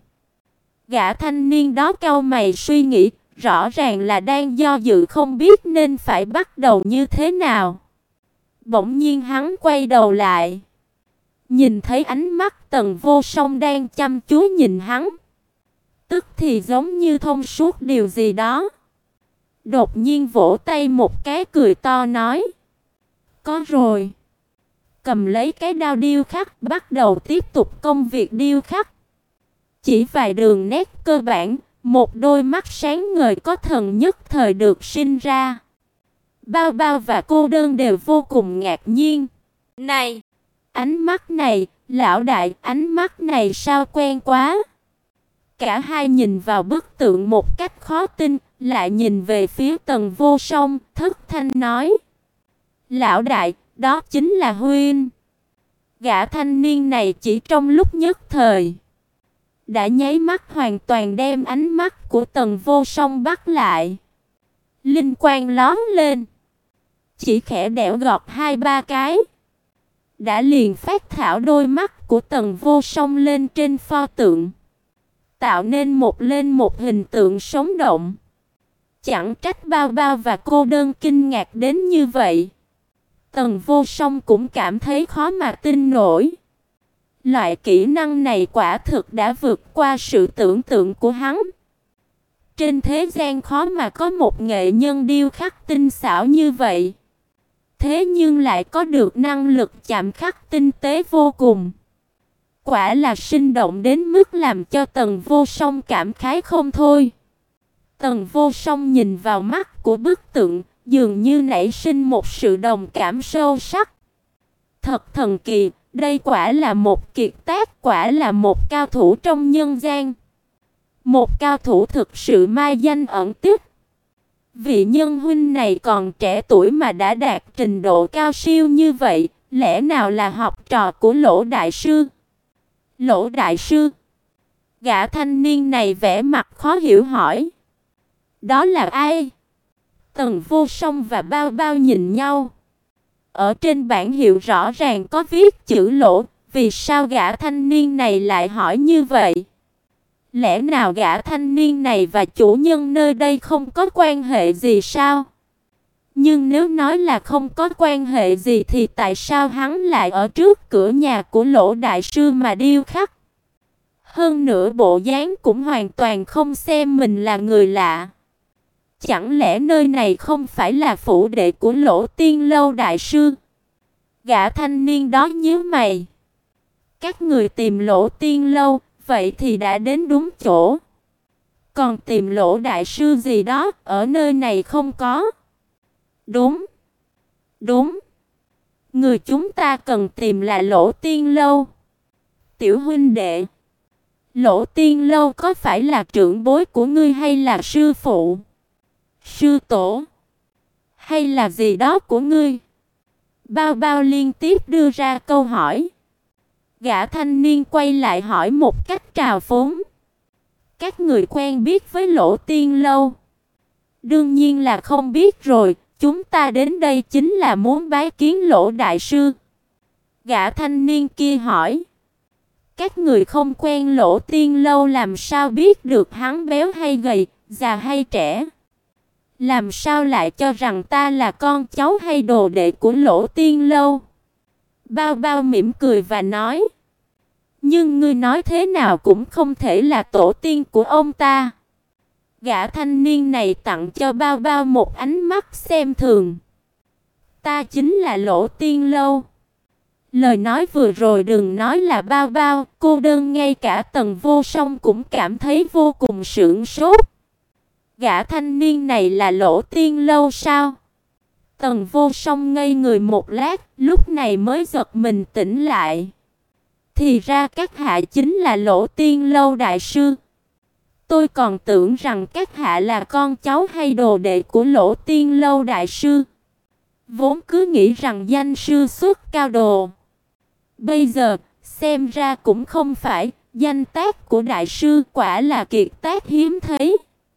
Gã thanh niên đó cau mày suy nghĩ, rõ ràng là đang do dự không biết nên phải bắt đầu như thế nào. Bỗng nhiên hắn quay đầu lại, nhìn thấy ánh mắt Tần Vô Song đang chăm chú nhìn hắn, tức thì giống như thông suốt điều gì đó. Đột nhiên vỗ tay một cái, cười to nói: "Có rồi." Cầm lấy cái đao điêu khắc, bắt đầu tiếp tục công việc điêu khắc. Chỉ vài đường nét cơ bản, một đôi mắt sáng ngời có thần nhất thời được sinh ra. Bao Bao và Cô Đơn đều vô cùng ngạc nhiên. "Này, ánh mắt này, lão đại, ánh mắt này sao quen quá." Cả hai nhìn vào bức tượng một cách khó tin, lại nhìn về phía Tần Vô Song, thất thanh nói: "Lão đại, đó chính là huynh." Gã thanh niên này chỉ trong lúc nhất thời đã nháy mắt hoàn toàn đem ánh mắt của Tần Vô Song bắt lại. Linh quang lóe lên, chỉ khẽ đẽo gọt hai ba cái, đã liền phát thảo đôi mắt của Tần Vô Song lên trên pho tượng, tạo nên một lên một hình tượng sống động. Chẳng trách Bao Bao và Cô Đơn kinh ngạc đến như vậy. Tần Vô Song cũng cảm thấy khó mà tin nổi. Loại kỹ năng này quả thực đã vượt qua sự tưởng tượng của hắn. Trên thế gian khó mà có một nghệ nhân điêu khắc tinh xảo như vậy. Thế nhưng lại có được năng lực chạm khắc tinh tế vô cùng. Quả là sinh động đến mức làm cho Tần Vô Song cảm khái không thôi. Tần Vô Song nhìn vào mắt của bức tượng, dường như nảy sinh một sự đồng cảm sâu sắc. Thật thần kỳ, đây quả là một kiệt tác, quả là một cao thủ trong nhân gian. Một cao thủ thực sự mai danh ẩn tích. Vị nhân huynh này còn trẻ tuổi mà đã đạt trình độ cao siêu như vậy, lẽ nào là học trò của Lỗ đại sư? Lỗ đại sư? Gã thanh niên này vẻ mặt khó hiểu hỏi. Đó là ai? Tần Vô Song và Bao Bao nhìn nhau. Ở trên bảng hiệu rõ ràng có viết chữ Lỗ, vì sao gã thanh niên này lại hỏi như vậy? Lẽ nào gã thanh niên này và chủ nhân nơi đây không có quan hệ gì sao? Nhưng nếu nói là không có quan hệ gì thì tại sao hắn lại ở trước cửa nhà của Lỗ đại sư mà điêu khắc? Hơn nữa bộ dáng cũng hoàn toàn không xem mình là người lạ. Chẳng lẽ nơi này không phải là phủ đệ của Lỗ Tiên Lâu đại sư? Gã thanh niên đó nhíu mày. Các người tìm Lỗ Tiên Lâu, vậy thì đã đến đúng chỗ. Còn tìm Lỗ đại sư gì đó, ở nơi này không có. Đúng. Đúng. Người chúng ta cần tìm là Lỗ Tiên Lâu. Tiểu huynh đệ, Lỗ Tiên Lâu có phải là trưởng bối của ngươi hay là sư phụ? Sư tổ? Hay là gì đó của ngươi? Bao Bao liên tiếp đưa ra câu hỏi. Gã thanh niên quay lại hỏi một cách trào phúng. Các người quen biết với Lỗ Tiên Lâu? Đương nhiên là không biết rồi, chúng ta đến đây chính là muốn bái kiến Lỗ đại sư. Gã thanh niên kia hỏi. Các người không quen Lỗ Tiên Lâu làm sao biết được hắn béo hay gầy, già hay trẻ? Làm sao lại cho rằng ta là con cháu hay đồ đệ của Lỗ Tiên Lâu? Bao Bao mỉm cười và nói. Nhưng ngươi nói thế nào cũng không thể là tổ tiên của ông ta. Gã thanh niên này tặng cho Bao Bao một ánh mắt xem thường. Ta chính là Lỗ Tiên Lâu. Lời nói vừa rồi đừng nói là Bao Bao, cô đơn ngay cả Tần Vô Song cũng cảm thấy vô cùng sửng sốt. Gã thanh niên này là Lỗ Tiên Lâu sao? Tần Vô Song ngây người một lát, lúc này mới giật mình tỉnh lại. Thì ra các hạ chính là Lỗ Tiên Lâu đại sư. Tôi còn tưởng rằng các hạ là con cháu hay đồ đệ của Lỗ Tiên Lâu đại sư. Vốn cứ nghĩ rằng danh sư xuất cao đồ. Bây giờ, xem ra cũng không phải, danh tác của đại sư quả là kiệt tác hiếm thấy.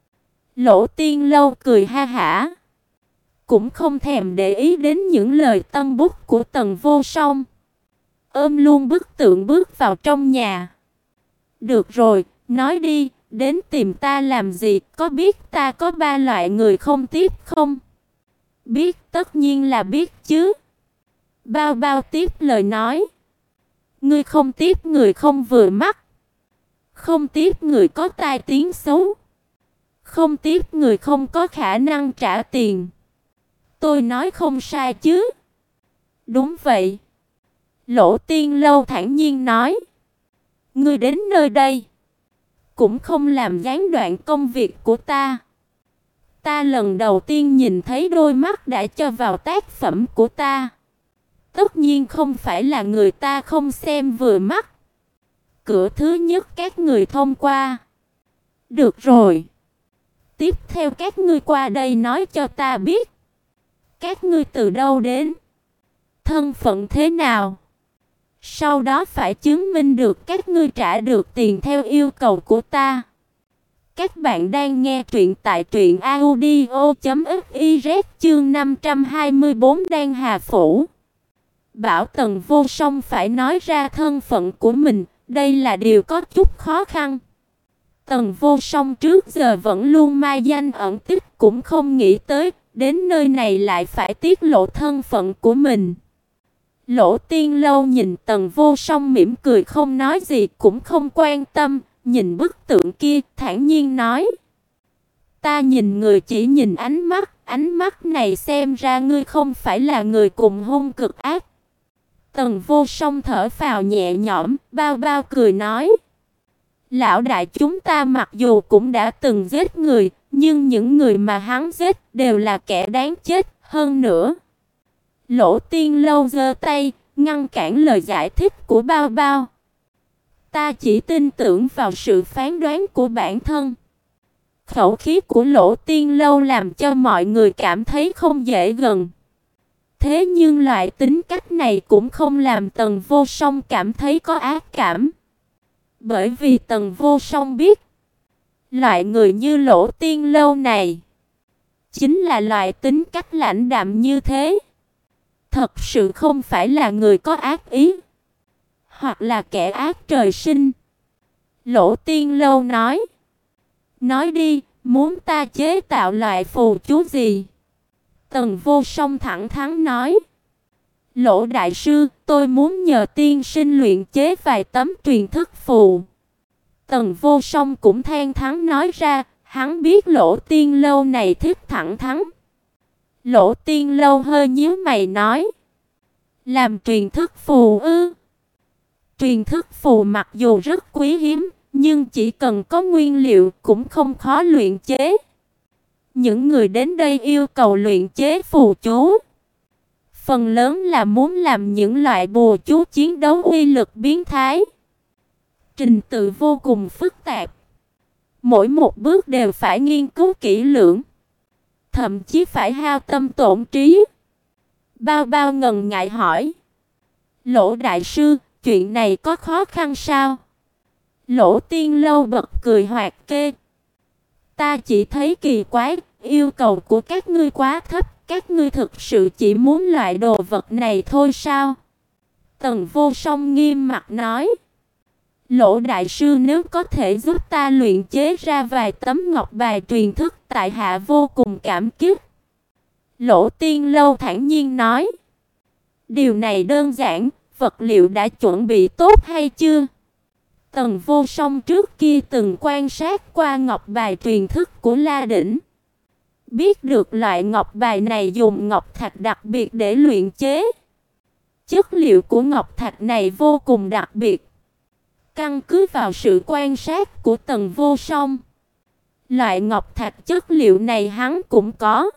Lỗ Tiên Lâu cười ha hả, cũng không thèm để ý đến những lời tân bút của Tần Vô Song. Ôm luôn bức tượng bước vào trong nhà. Được rồi, nói đi, đến tìm ta làm gì, có biết ta có ba loại người không tiếp không? Biết, tất nhiên là biết chứ. Bao Bao tiếp lời nói. Ngươi không tiếp người không vừa mắt, không tiếp người có tai tiếng xấu, không tiếp người không có khả năng trả tiền. Tôi nói không sai chứ? Đúng vậy. Lỗ Tiên Lâu thản nhiên nói. Ngươi đến nơi đây cũng không làm gián đoạn công việc của ta. Ta lần đầu tiên nhìn thấy đôi mắt đã cho vào tác phẩm của ta. Tất nhiên không phải là người ta không xem vừa mắt. Cửa thứ nhất các người thông qua. Được rồi. Tiếp theo các ngươi qua đây nói cho ta biết. Các ngươi từ đâu đến? Thân phận thế nào? Sau đó phải chứng minh được các ngươi trả được tiền theo yêu cầu của ta. Các bạn đang nghe truyện tại truyện audio chấm fiz chương năm trăm hai mươi tư Đan Hà Phủ. Bảo Tần Vô Song phải nói ra thân phận của mình, đây là điều có chút khó khăn. Tần Vô Song trước giờ vẫn luôn mai danh ẩn tích, cũng không nghĩ tới đến nơi này lại phải tiết lộ thân phận của mình. Lỗ Tiên Lâu nhìn Tần Vô Song mỉm cười không nói gì, cũng không quan tâm, nhìn bức tượng kia thản nhiên nói. Ta nhìn người chỉ nhìn ánh mắt, ánh mắt này xem ra ngươi không phải là người cùng hung cực ác. Tần Vô Song thở phào nhẹ nhõm, bao bao cười nói: Lão đại, chúng ta mặc dù cũng đã từng giết người, nhưng những người mà hắn giết đều là kẻ đáng chết. Hơn nữa, Lỗ Tiên Lâu giơ tay ngăn cản lời giải thích của bao bao. Ta chỉ tin tưởng vào sự phán đoán của bản thân. Khẩu khí của Lỗ Tiên Lâu làm cho mọi người cảm thấy không dễ gần. Thế nhưng loại tính cách này cũng không làm Tần Vô Song cảm thấy có ác cảm. Bởi vì Tần Vô Song biết, loại người như Lỗ Tiên Lâu này chính là loại tính cách lãnh đạm như thế. Thật sự không phải là người có ác ý, hoặc là kẻ ác trời sinh. Lỗ Tiên Lâu nói: Nói đi, muốn ta chế tạo loại phù chú gì? Tần Vô Song thẳng thắn nói: Lỗ đại sư, tôi muốn nhờ tiên sinh luyện chế vài tấm truyền thức phù. Tần Vô Song cũng than thắn nói ra, hắn biết Lỗ Tiên Lâu này thích thẳng thắn. Lỗ Tiên Lâu hơi nhíu mày nói: Làm truyền thức phù ư? Truyền thức phù mặc dù rất quý hiếm, nhưng chỉ cần có nguyên liệu cũng không khó luyện chế. Những người đến đây yêu cầu luyện chế phù chú, phần lớn là muốn làm những loại bùa chú chiến đấu uy lực biến thái. Trình tự vô cùng phức tạp, mỗi một bước đều phải nghiên cứu kỹ lưỡng, thậm chí phải hao tâm tổn trí. Bao bao ngần ngại hỏi: Lỗ đại sư, chuyện này có khó khăn sao? Lỗ Tiên Lâu bật cười hoạt kê: Ta chỉ thấy kỳ quái, yêu cầu của các ngươi quá thấp, các ngươi thực sự chỉ muốn loại đồ vật này thôi sao? Tần Vô Song nghiêm mặt nói: Lỗ đại sư, nếu có thể giúp ta luyện chế ra vài tấm ngọc bài truyền thức, tại hạ vô cùng cảm kích. Lỗ Tiên Lâu thản nhiên nói: Điều này đơn giản, vật liệu đã chuẩn bị tốt hay chưa? Tần Vô Song trước kia từng quan sát qua ngọc bài truyền thức của La Đỉnh, biết được loại ngọc bài này dùng ngọc thạch đặc biệt để luyện chế. Chất liệu của ngọc thạch này vô cùng đặc biệt. Căn cứ vào sự quan sát của Tần Vô Song, loại ngọc thạch chất liệu này hắn cũng có.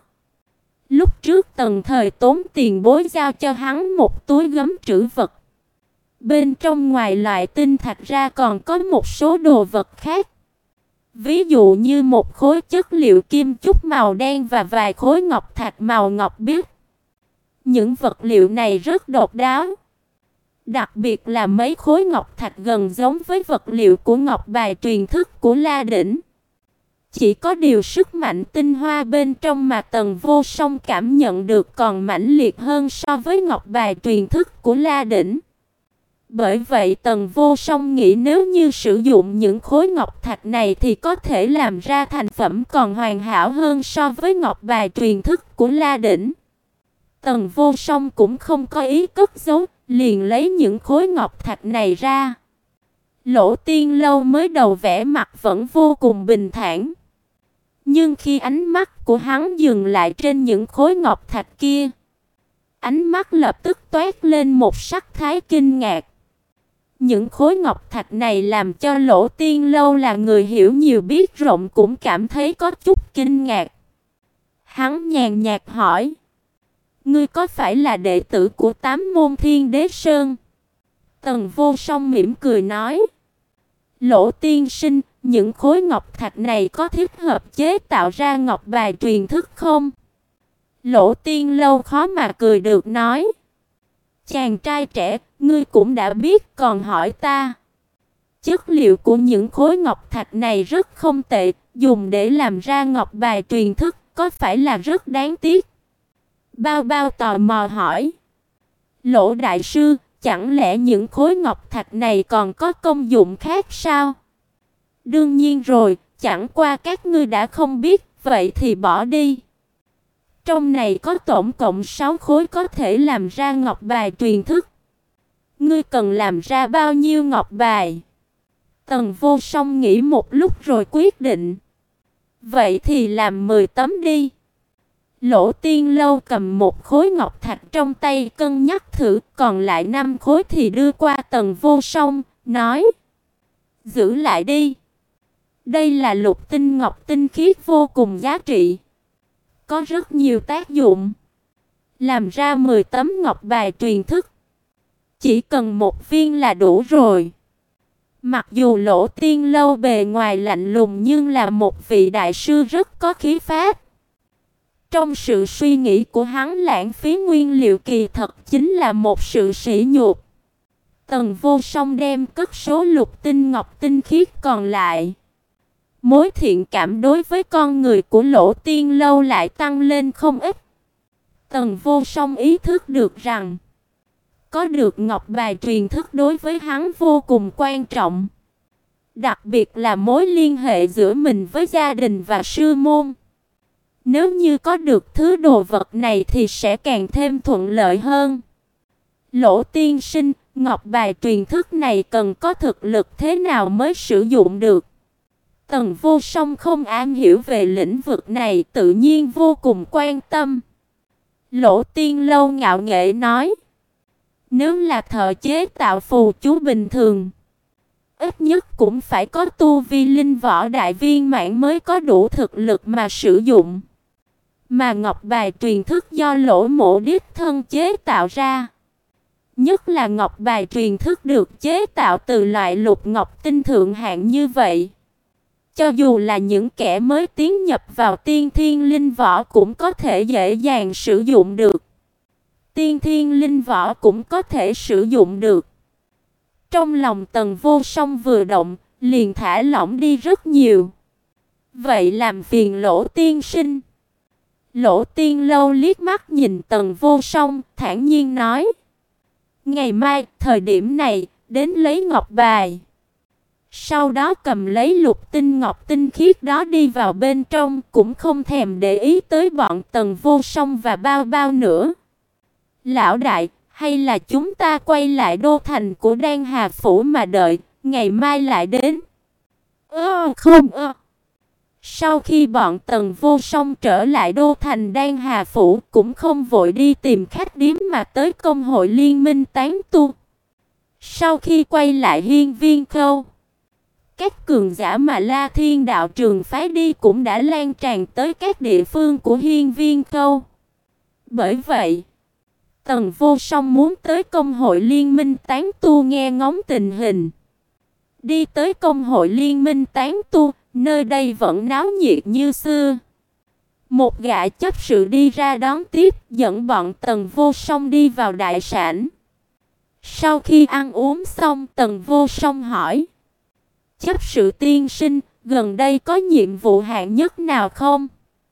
Lúc trước Tần Thời tốn tiền bối giao cho hắn một túi gấm trữ vật. Bên trong ngoài loại tinh thạch ra còn có một số đồ vật khác. Ví dụ như một khối chất liệu kim chúc màu đen và vài khối ngọc thạch màu ngọc biếc. Những vật liệu này rất độc đáo. Đặc biệt là mấy khối ngọc thạch gần giống với vật liệu của ngọc bài truyền thức của La Đỉnh. Chỉ có điều sức mạnh tinh hoa bên trong mà Tần Vô Song cảm nhận được còn mãnh liệt hơn so với ngọc bài truyền thức của La Đỉnh. Bởi vậy Tần Vô Song nghĩ nếu như sử dụng những khối ngọc thạch này thì có thể làm ra thành phẩm còn hoàn hảo hơn so với ngọc bài truyền thức của La Đỉnh. Tần Vô Song cũng không có ý cất giấu, liền lấy những khối ngọc thạch này ra. Lỗ Tiên Lâu mới đầu vẻ mặt vẫn vô cùng bình thản. Nhưng khi ánh mắt của hắn dừng lại trên những khối ngọc thạch kia, ánh mắt lập tức toát lên một sắc thái kinh ngạc. Những khối ngọc thạch này làm cho Lỗ Tiên Lâu là người hiểu nhiều biết rộng cũng cảm thấy có chút kinh ngạc. Hắn nhàn nhạt hỏi: Ngươi có phải là đệ tử của Tám Môn Thiên Đế Sơn? Tần Vô Song mỉm cười nói: Lỗ tiên sinh, những khối ngọc thạch này có thích hợp chế tạo ra ngọc bài truyền thức không? Lỗ Tiên Lâu khó mà cười được nói: Chàng trai trẻ, ngươi cũng đã biết còn hỏi ta. Chất liệu của những khối ngọc thạch này rất không tệ, dùng để làm ra ngọc bài truyền thức có phải là rất đáng tiếc? Bao bao tò mò hỏi: Lỗ đại sư, chẳng lẽ những khối ngọc thạch này còn có công dụng khác sao? Đương nhiên rồi, chẳng qua các ngươi đã không biết, vậy thì bỏ đi. Trong này có tổng cộng sáu khối có thể làm ra ngọc bài truyền thức. Ngươi cần làm ra bao nhiêu ngọc bài? Tần Vô Song nghĩ một lúc rồi quyết định. Vậy thì làm mười tấm đi. Lỗ Tiên Lâu cầm một khối ngọc thạch trong tay cân nhắc thử, còn lại năm khối thì đưa qua Tần Vô Song, nói: giữ lại đi. Đây là lục tinh ngọc tinh khiết vô cùng giá trị, có rất nhiều tác dụng. Làm ra mười tấm ngọc bài truyền thức, chỉ cần một viên là đủ rồi. Mặc dù Lỗ Tiên Lâu bề ngoài lạnh lùng nhưng là một vị đại sư rất có khí phách. Trong sự suy nghĩ của hắn, lãng phí nguyên liệu kỳ thật chính là một sự sỉ nhục. Tần Vô Song đem cất số lục tinh ngọc tinh khiết còn lại. Mối thiện cảm đối với con người của Lỗ Tiên Lâu lại tăng lên không ít. Tần Vô Song ý thức được rằng có được ngọc bài truyền thức đối với hắn vô cùng quan trọng. Đặc biệt là mối liên hệ giữa mình với gia đình và sư môn. Nếu như có được thứ đồ vật này thì sẽ càng thêm thuận lợi hơn. Lỗ tiên sinh, ngọc bài truyền thức này cần có thực lực thế nào mới sử dụng được? Tần Vô Song không am hiểu về lĩnh vực này, tự nhiên vô cùng quan tâm. Lỗ Tiên Lâu ngạo nghễ nói: nếu là thợ chế tạo phù chú bình thường, ít nhất cũng phải có tu vi linh võ đại viên mãn mới có đủ thực lực mà sử dụng. Mà ngọc bài truyền thức do Lỗ mộ đích thân chế tạo ra, nhất là ngọc bài truyền thức được chế tạo từ loại lục ngọc tinh thượng hạng như vậy, cho dù là những kẻ mới tiến nhập vào tiên thiên linh võ cũng có thể dễ dàng sử dụng được. Tiên thiên linh võ cũng có thể sử dụng được. Trong lòng Tần Vô Song vừa động, liền thả lỏng đi rất nhiều. Vậy làm phiền Lỗ tiên sinh. Lỗ Tiên Lâu liếc mắt nhìn Tần Vô Song, thản nhiên nói: ngày mai, thời điểm này, đến lấy ngọc bài. Sau đó cầm lấy lục tinh ngọc tinh khiết đó đi vào bên trong, cũng không thèm để ý tới bọn Tần Vô Song và Bao Bao nữa. Lão đại, hay là chúng ta quay lại đô thành của Đan Hà Phủ mà đợi, ngày mai lại đến? Ơ không ơ. Sau khi bọn Tần Vô Song trở lại đô thành Đan Hà Phủ, cũng không vội đi tìm khách điếm mà tới công hội liên minh tán tu. Sau khi quay lại Hiên Viên Khâu, các cường giả mà La Thiên đạo trường phái đi cũng đã lan tràn tới các địa phương của Hiên Viên Khâu. Bởi vậy, Tần Vô Song muốn tới công hội liên minh tán tu nghe ngóng tình hình. Đi tới công hội liên minh tán tu, nơi đây vẫn náo nhiệt như xưa. Một gã chấp sự đi ra đón tiếp, dẫn bọn Tần Vô Song đi vào đại sảnh. Sau khi ăn uống xong, Tần Vô Song hỏi: chấp sự tiên sinh, gần đây có nhiệm vụ hạng nhất nào không?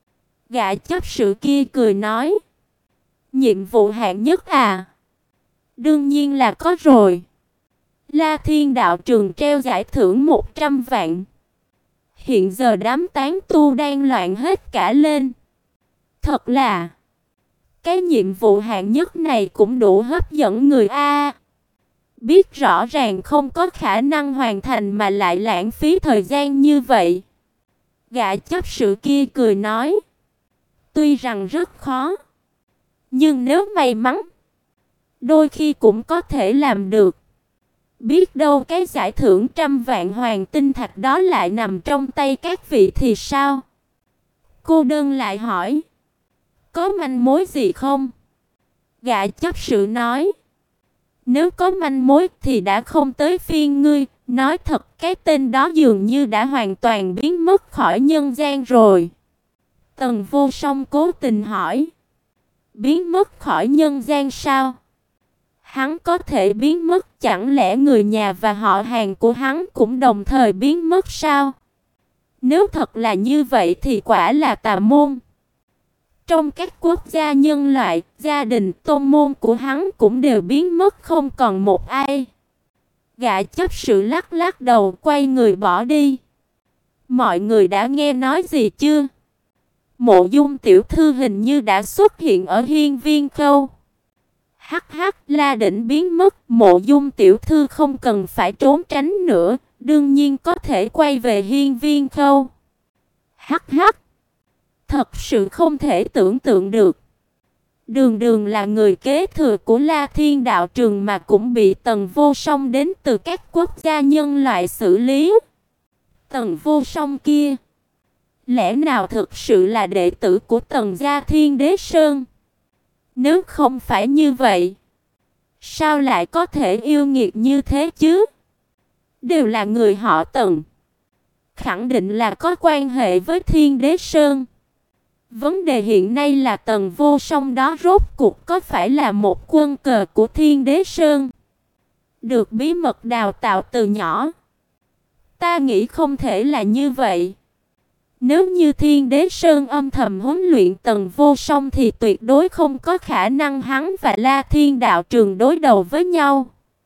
Gã chấp sự kia cười nói: nhiệm vụ hạng nhất à? Đương nhiên là có rồi. La Thiên đạo trường treo giải thưởng một trăm vạn. Hiện giờ đám tán tu đang loạn hết cả lên. Thật là, cái nhiệm vụ hạng nhất này cũng đủ hấp dẫn người a. Biết rõ ràng không có khả năng hoàn thành mà lại lãng phí thời gian như vậy. Gã chấp sự kia cười nói: tuy rằng rất khó, nhưng nếu may mắn, đôi khi cũng có thể làm được. Biết đâu cái giải thưởng trăm vạn hoàng tinh thạch đó lại nằm trong tay các vị thì sao? Cô đơn lại hỏi: có manh mối gì không? Gã chấp sự nói: nếu có manh mối thì đã không tới phiên ngươi. Nói thật, cái tên đó dường như đã hoàn toàn biến mất khỏi nhân gian rồi. Tần Vô Song cố tình hỏi: biến mất khỏi nhân gian sao? Hắn có thể biến mất, chẳng lẽ người nhà và họ hàng của hắn cũng đồng thời biến mất sao? Nếu thật là như vậy thì quả là tà môn. Trong các quốc gia nhân loại, gia đình tôn môn của hắn cũng đều biến mất không còn một ai. Gã chấp sự lắc lắc đầu, quay người bỏ đi. Mọi người đã nghe nói gì chưa? Mộ Dung tiểu thư hình như đã xuất hiện ở Hiên Viên Khâu. Hắc hắc, La Đỉnh biến mất, Mộ Dung tiểu thư không cần phải trốn tránh nữa, đương nhiên có thể quay về Hiên Viên Khâu. Hắc hắc. Thật sự không thể tưởng tượng được. Đường Đường là người kế thừa của La Thiên đạo trường mà cũng bị Tần Vô Song đến từ các quốc gia nhân loại xử lý. Tần Vô Song kia, lẽ nào thực sự là đệ tử của Tần gia Thiên Đế Sơn? Nếu không phải như vậy, sao lại có thể yêu nghiệt như thế chứ? Đều là người họ Tần, khẳng định là có quan hệ với Thiên Đế Sơn. Vấn đề hiện nay là Tần Vô Song đó rốt cuộc có phải là một quân cờ của Thiên Đế Sơn, được bí mật đào tạo từ nhỏ? Ta nghĩ không thể là như vậy. Nếu như Thiên Đế Sơn âm thầm huấn luyện Tần Vô Song thì tuyệt đối không có khả năng hắn và La Thiên đạo trường đối đầu với nhau.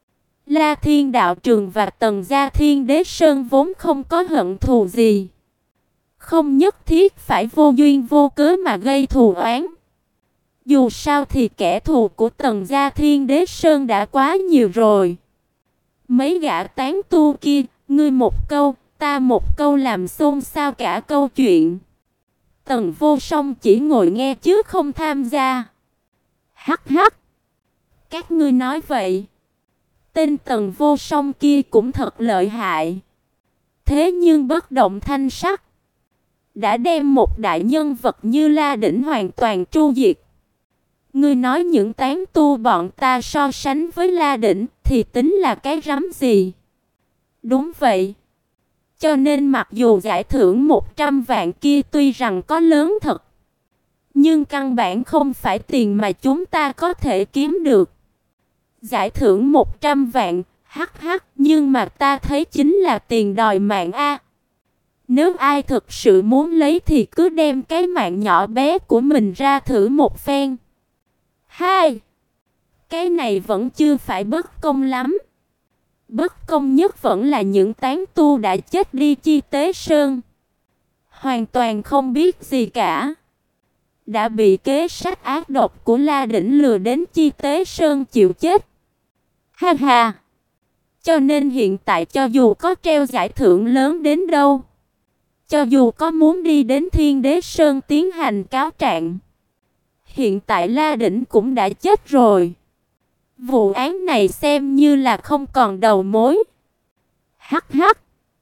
La Thiên đạo trường và Tần gia Thiên Đế Sơn vốn không có hận thù gì, không nhất thiết phải vô duyên vô cớ mà gây thù oán. Dù sao thì kẻ thù của Tần gia Thiên Đế Sơn đã quá nhiều rồi. Mấy gã tán tu kia, ngươi một câu, ta một câu làm xôn xao cả câu chuyện. Tần Vô Song chỉ ngồi nghe chứ không tham gia. Hắc hắc. Các ngươi nói vậy. Tên Tần Vô Song kia cũng thật lợi hại. Thế nhưng bất động thanh sắc, đã đem một đại nhân vật như La Đỉnh hoàn toàn tru diệt. Ngươi nói những tán tu bọn ta so sánh với La Đỉnh thì tính là cái rắm gì? Đúng vậy. Cho nên mặc dù giải thưởng một trăm vạn kia tuy rằng có lớn thật, nhưng căn bản không phải tiền mà chúng ta có thể kiếm được. Giải thưởng một trăm vạn, hắc hắc, nhưng mà ta thấy chính là tiền đòi mạng a. Nếu ai thực sự muốn lấy thì cứ đem cái mạng nhỏ bé của mình ra thử một phen. Hai, cái này vẫn chưa phải bất công lắm. Bất công nhất vẫn là những tán tu đã chết đi Chi Tế Sơn, hoàn toàn không biết gì cả, đã bị kế sách ác độc của La Đỉnh lừa đến Chi Tế Sơn chịu chết. Ha ha. Cho nên hiện tại cho dù có treo giải thưởng lớn đến đâu, cho dù có muốn đi đến Thiên Đế Sơn tiến hành cáo trạng, hiện tại La Đỉnh cũng đã chết rồi. Vụ án này xem như là không còn đầu mối. Hắc hắc.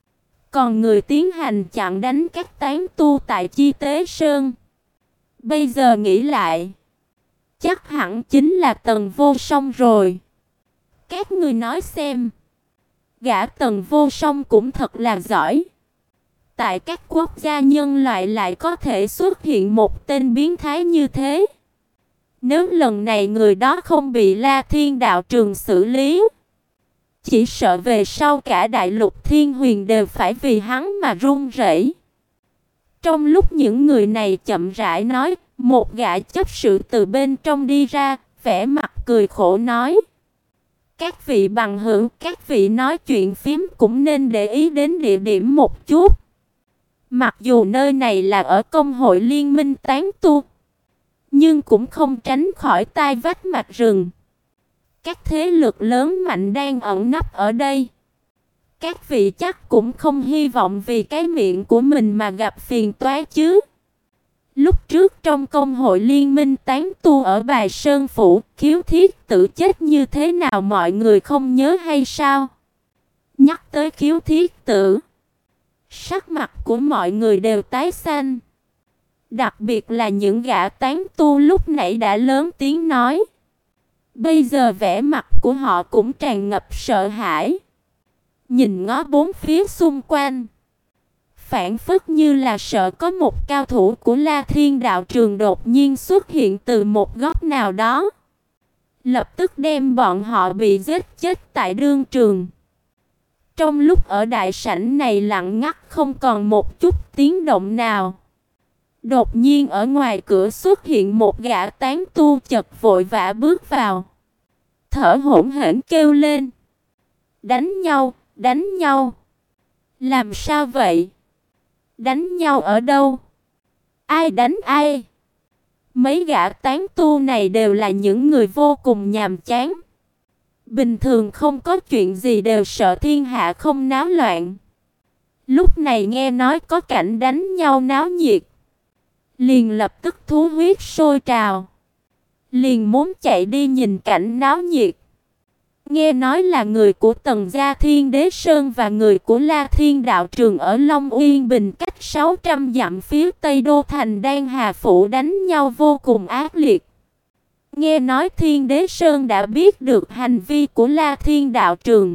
Còn người tiến hành chặn đánh các tán tu tại Chi Tế Sơn, bây giờ nghĩ lại, chắc hẳn chính là Tần Vô Song rồi. Các ngươi nói xem, gã Tần Vô Song cũng thật là giỏi. Tại các quốc gia nhân loại lại có thể xuất hiện một tên biến thái như thế. Nếu lần này người đó không bị La Thiên đạo trường xử lý, chỉ sợ về sau cả đại lục Thiên Huyền đều phải vì hắn mà run rẩy. Trong lúc những người này chậm rãi nói, một gã chấp sự từ bên trong đi ra, vẻ mặt cười khổ nói: các vị bằng hữu, các vị nói chuyện phím cũng nên để ý đến địa điểm một chút. Mặc dù nơi này là ở công hội liên minh tán tu, nhưng cũng không tránh khỏi tai vách mạch rừng. Các thế lực lớn mạnh đang ẩn nấp ở đây. Các vị chắc cũng không hy vọng vì cái miệng của mình mà gặp phiền toái chứ. Lúc trước trong công hội liên minh tán tu ở Bài Sơn Phủ, Khiếu Thiết Tử chết như thế nào mọi người không nhớ hay sao? Nhắc tới Khiếu Thiết Tử, sắc mặt của mọi người đều tái xanh. Đặc biệt là những gã tán tu lúc nãy đã lớn tiếng nói. Bây giờ vẻ mặt của họ cũng tràn ngập sợ hãi. Nhìn ngó bốn phía xung quanh, phảng phất như là sợ có một cao thủ của La Thiên đạo trường đột nhiên xuất hiện từ một góc nào đó, lập tức đem bọn họ bị giết chết tại đương trường. Trong lúc ở đại sảnh này lặng ngắt không còn một chút tiếng động nào, đột nhiên ở ngoài cửa xuất hiện một gã tán tu chật vội vã bước vào, thở hổn hển kêu lên: đánh nhau, đánh nhau. Làm sao vậy? Đánh nhau ở đâu? Ai đánh ai? Mấy gã tán tu này đều là những người vô cùng nhàm chán. Bình thường không có chuyện gì đều sợ thiên hạ không náo loạn. Lúc này nghe nói có cảnh đánh nhau náo nhiệt, liền lập tức thú huyết sôi trào, liền muốn chạy đi nhìn cảnh náo nhiệt. Nghe nói là người của Tần gia Thiên Đế Sơn và người của La Thiên Đạo Trường ở Long Uyên Bình cách sáu trăm dặm phía tây đô thành Đan Hà Phủ đánh nhau vô cùng ác liệt. Nghe nói Thiên Đế Sơn đã biết được hành vi của La Thiên Đạo Trường,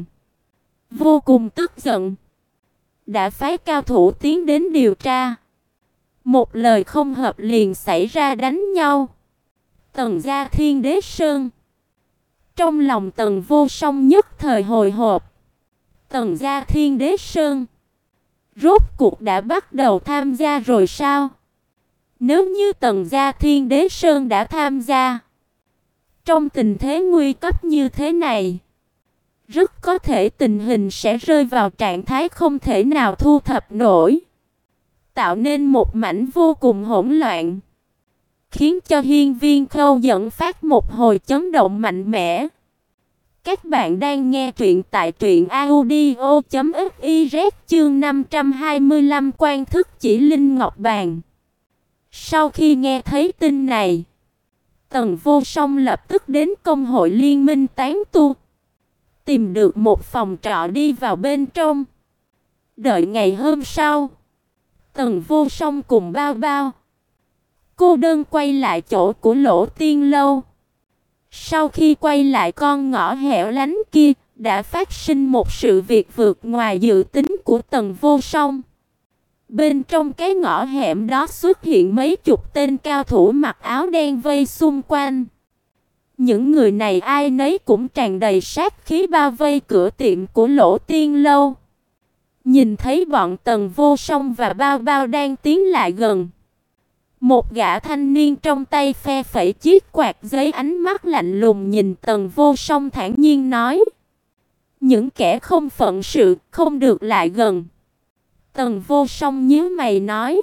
vô cùng tức giận, đã phái cao thủ tiến đến điều tra. Một lời không hợp liền xảy ra đánh nhau. Tần gia Thiên Đế Sơn, trong lòng Tần Vô Song nhất thời hồi hộp. Tần gia Thiên Đế Sơn rốt cuộc đã bắt đầu tham gia rồi sao? Nếu như Tần gia Thiên Đế Sơn đã tham gia, trong tình thế nguy cấp như thế này, rất có thể tình hình sẽ rơi vào trạng thái không thể nào thu thập nổi, tạo nên một mảnh vô cùng hỗn loạn, khiến cho Hiên Viên Khâu dẫn phát một hồi chấn động mạnh mẽ. Các bạn đang nghe truyện tại truyện audio chấm fiz chương năm trăm hai mươi lăm Quan Thức Chỉ Linh Ngọc Bàn. Sau khi nghe thấy tin này, Tần Vô Song lập tức đến công hội liên minh tán tu, tìm được một phòng trọ đi vào bên trong. Đợi ngày hôm sau, Tần Vô Song cùng Bao Bao, cô đơn quay lại chỗ của Lỗ Tiên Lâu. Sau khi quay lại con ngõ hẻo lánh kia, đã phát sinh một sự việc vượt ngoài dự tính của Tần Vô Song. Bên trong cái ngõ hẻm đó xuất hiện mấy chục tên cao thủ mặc áo đen vây xung quanh. Những người này ai nấy cũng tràn đầy sát khí bao vây cửa tiệm của Lỗ Tiên Lâu. Nhìn thấy bọn Tần Vô Song và Bao Bao đang tiến lại gần, một gã thanh niên trong tay phe phẩy chiếc quạt giấy, ánh mắt lạnh lùng nhìn Tần Vô Song thản nhiên nói: "Những kẻ không phận sự không được lại gần." Tần Vô Song nhíu mày nói: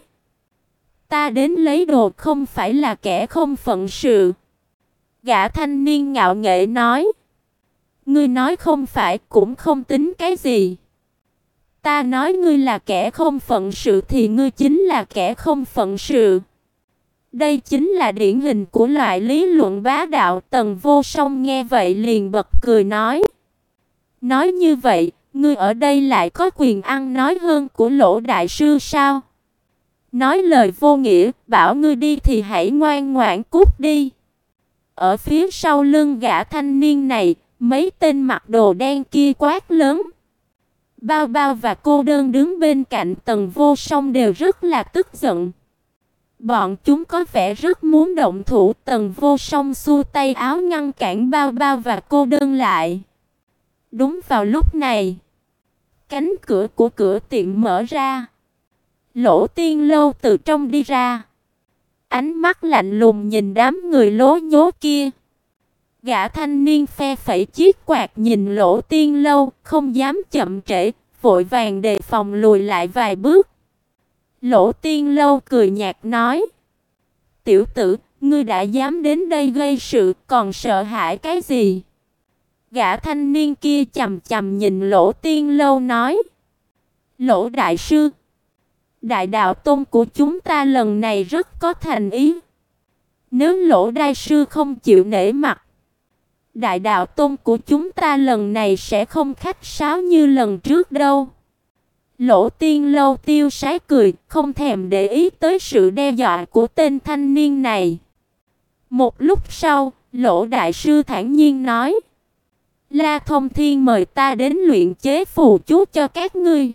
"Ta đến lấy đồ không phải là kẻ không phận sự." Gã thanh niên ngạo nghễ nói: "Ngươi nói không phải cũng không tính cái gì. Ta nói ngươi là kẻ không phận sự thì ngươi chính là kẻ không phận sự." Đây chính là điển hình của loại lý luận bá đạo. Tần Vô Song nghe vậy liền bật cười nói: "Nói như vậy, ngươi ở đây lại có quyền ăn nói hơn của Lỗ đại sư sao? Nói lời vô nghĩa, bảo ngươi đi thì hãy ngoan ngoãn cút đi." Ở phía sau lưng gã thanh niên này, mấy tên mặc đồ đen kia quát lớn. Bao Bao và cô đơn đứng bên cạnh Tần Vô Song đều rất là tức giận. Bọn chúng có vẻ rất muốn động thủ. Tần Vô Song xua tay áo ngăn cản Bao Bao và cô đơn lại. Đúng vào lúc này, cánh cửa của cửa tiệm mở ra. Lỗ Tiên Lâu từ trong đi ra, ánh mắt lạnh lùng nhìn đám người lố nhố kia. Gã thanh niên phe phẩy chiếc quạt nhìn Lỗ Tiên Lâu, không dám chậm trễ, vội vàng đề phòng lùi lại vài bước. Lỗ Tiên Lâu cười nhạt nói: "Tiểu tử, ngươi đã dám đến đây gây sự, còn sợ hãi cái gì?" Gã thanh niên kia chằm chằm nhìn Lỗ Tiên Lâu nói: "Lỗ đại sư, Đại đạo tôn của chúng ta lần này rất có thành ý. Nếu Lỗ đại sư không chịu nể mặt, Đại đạo tôn của chúng ta lần này sẽ không khách sáo như lần trước đâu." Lỗ Tiên Lâu tiêu sái cười, không thèm để ý tới sự đe dọa của tên thanh niên này. Một lúc sau, Lỗ đại sư thản nhiên nói: "La Thông Thiên mời ta đến luyện chế phù chú cho các ngươi.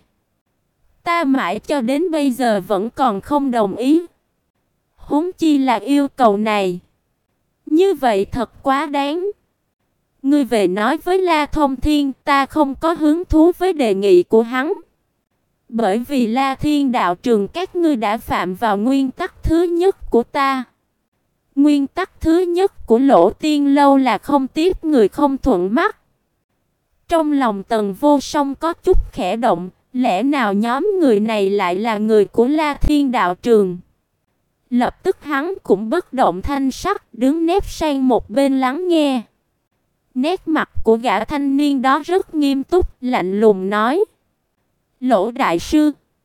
Ta mãi cho đến bây giờ vẫn còn không đồng ý. Huống chi là yêu cầu này. Như vậy thật quá đáng. Ngươi về nói với La Thông Thiên, ta không có hứng thú với đề nghị của hắn. Bởi vì La Thiên đạo trường các ngươi đã phạm vào nguyên tắc thứ nhất của ta. Nguyên tắc thứ nhất của Lỗ Tiên Lâu là không tiếp người không thuận mắt." Trong lòng Tần Vô Song có chút khẽ động, lẽ nào nhóm người này lại là người của La Thiên đạo trường? Lập tức hắn cũng bất động thanh sắc, đứng nép sang một bên lắng nghe. Nét mặt của gã thanh niên đó rất nghiêm túc, lạnh lùng nói: "Lỗ đại sư,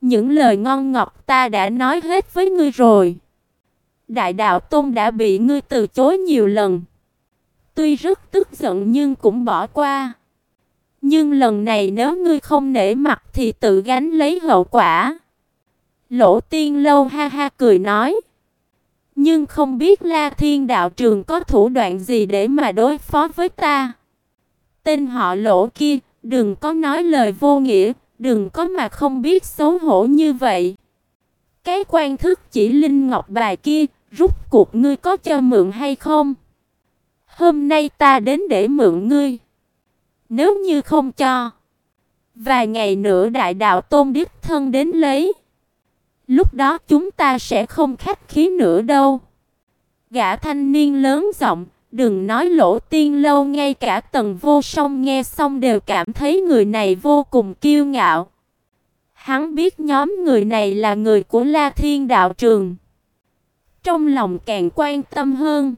Những lời ngon ngọt ta đã nói hết với ngươi rồi. Đại đạo Tôn đã bị ngươi từ chối nhiều lần. Tuy rất tức giận nhưng cũng bỏ qua. Nhưng lần này nếu ngươi không nể mặt thì tự gánh lấy hậu quả. Lỗ Tiên Lâu ha ha cười nói. Nhưng không biết La Thiên đạo trường có thủ đoạn gì để mà đối phó với ta. Tên họ Lỗ kia, đừng có nói lời vô nghĩa, đừng có mà không biết xấu hổ như vậy. Cái quan thức chỉ linh ngọc bài kia, rút cuộc ngươi có cho mượn hay không? Hôm nay ta đến để mượn ngươi. Nếu như không cho, vài ngày nữa Đại đạo Tôn đích thân đến lấy. Lúc đó chúng ta sẽ không khách khí nữa đâu. Gã thanh niên lớn giọng, đừng nói Lỗ Tiên Lâu, ngay cả Tần Vô Song nghe xong đều cảm thấy người này vô cùng kiêu ngạo. Hắn biết nhóm người này là người của La Thiên đạo trường. Trong lòng càng quan tâm hơn.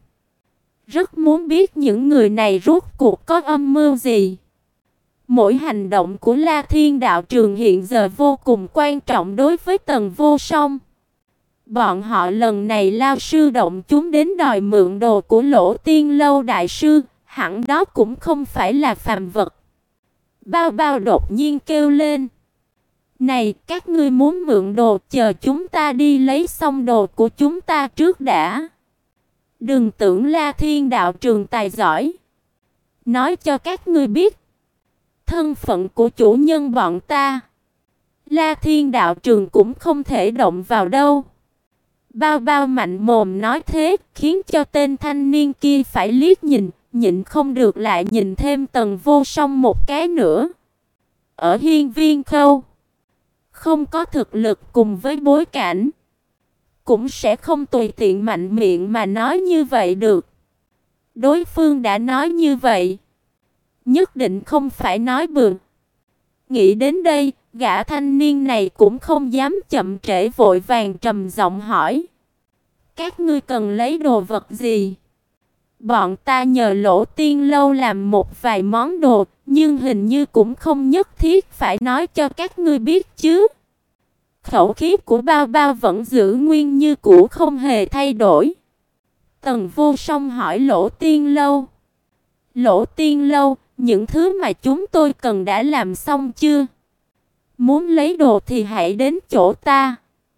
Rất muốn biết những người này rốt cuộc có âm mưu gì. Mỗi hành động của La Thiên đạo trường hiện giờ vô cùng quan trọng đối với Tần Vô Song. Bọn họ lần này lao sư động chúng đến đòi mượn đồ của Lỗ Tiên Lâu đại sư, hẳn đó cũng không phải là phàm vật. Bao Bao đột nhiên kêu lên. Này, các ngươi muốn mượn đồ, chờ chúng ta đi lấy xong đồ của chúng ta trước đã. Đừng tưởng La Thiên đạo trường tài giỏi. Nói cho các ngươi biết thân phận của chủ nhân bọn ta, La Thiên đạo trường cũng không thể động vào đâu. Bao Bao mạnh mồm nói thế, khiến cho tên thanh niên kia phải liếc nhìn, nhịn không được lại nhìn thêm Tần Vô Song một cái nữa. Ở Hiên Viên Khâu, không có thực lực cùng với bối cảnh, cũng sẽ không tùy tiện mạnh miệng mà nói như vậy được. Đối phương đã nói như vậy, nhất định không phải nói bừa. Nghĩ đến đây, gã thanh niên này cũng không dám chậm trễ, vội vàng trầm giọng hỏi. Các ngươi cần lấy đồ vật gì? Bọn ta nhờ Lỗ Tiên Lâu làm một vài món đồ, nhưng hình như cũng không nhất thiết phải nói cho các ngươi biết chứ. Khẩu khí của Bao Bao vẫn giữ nguyên như cũ, không hề thay đổi. Tần Vô Song hỏi Lỗ Tiên Lâu. Lỗ Tiên Lâu, những thứ mà chúng tôi cần đã làm xong chưa? Muốn lấy đồ thì hãy đến chỗ ta.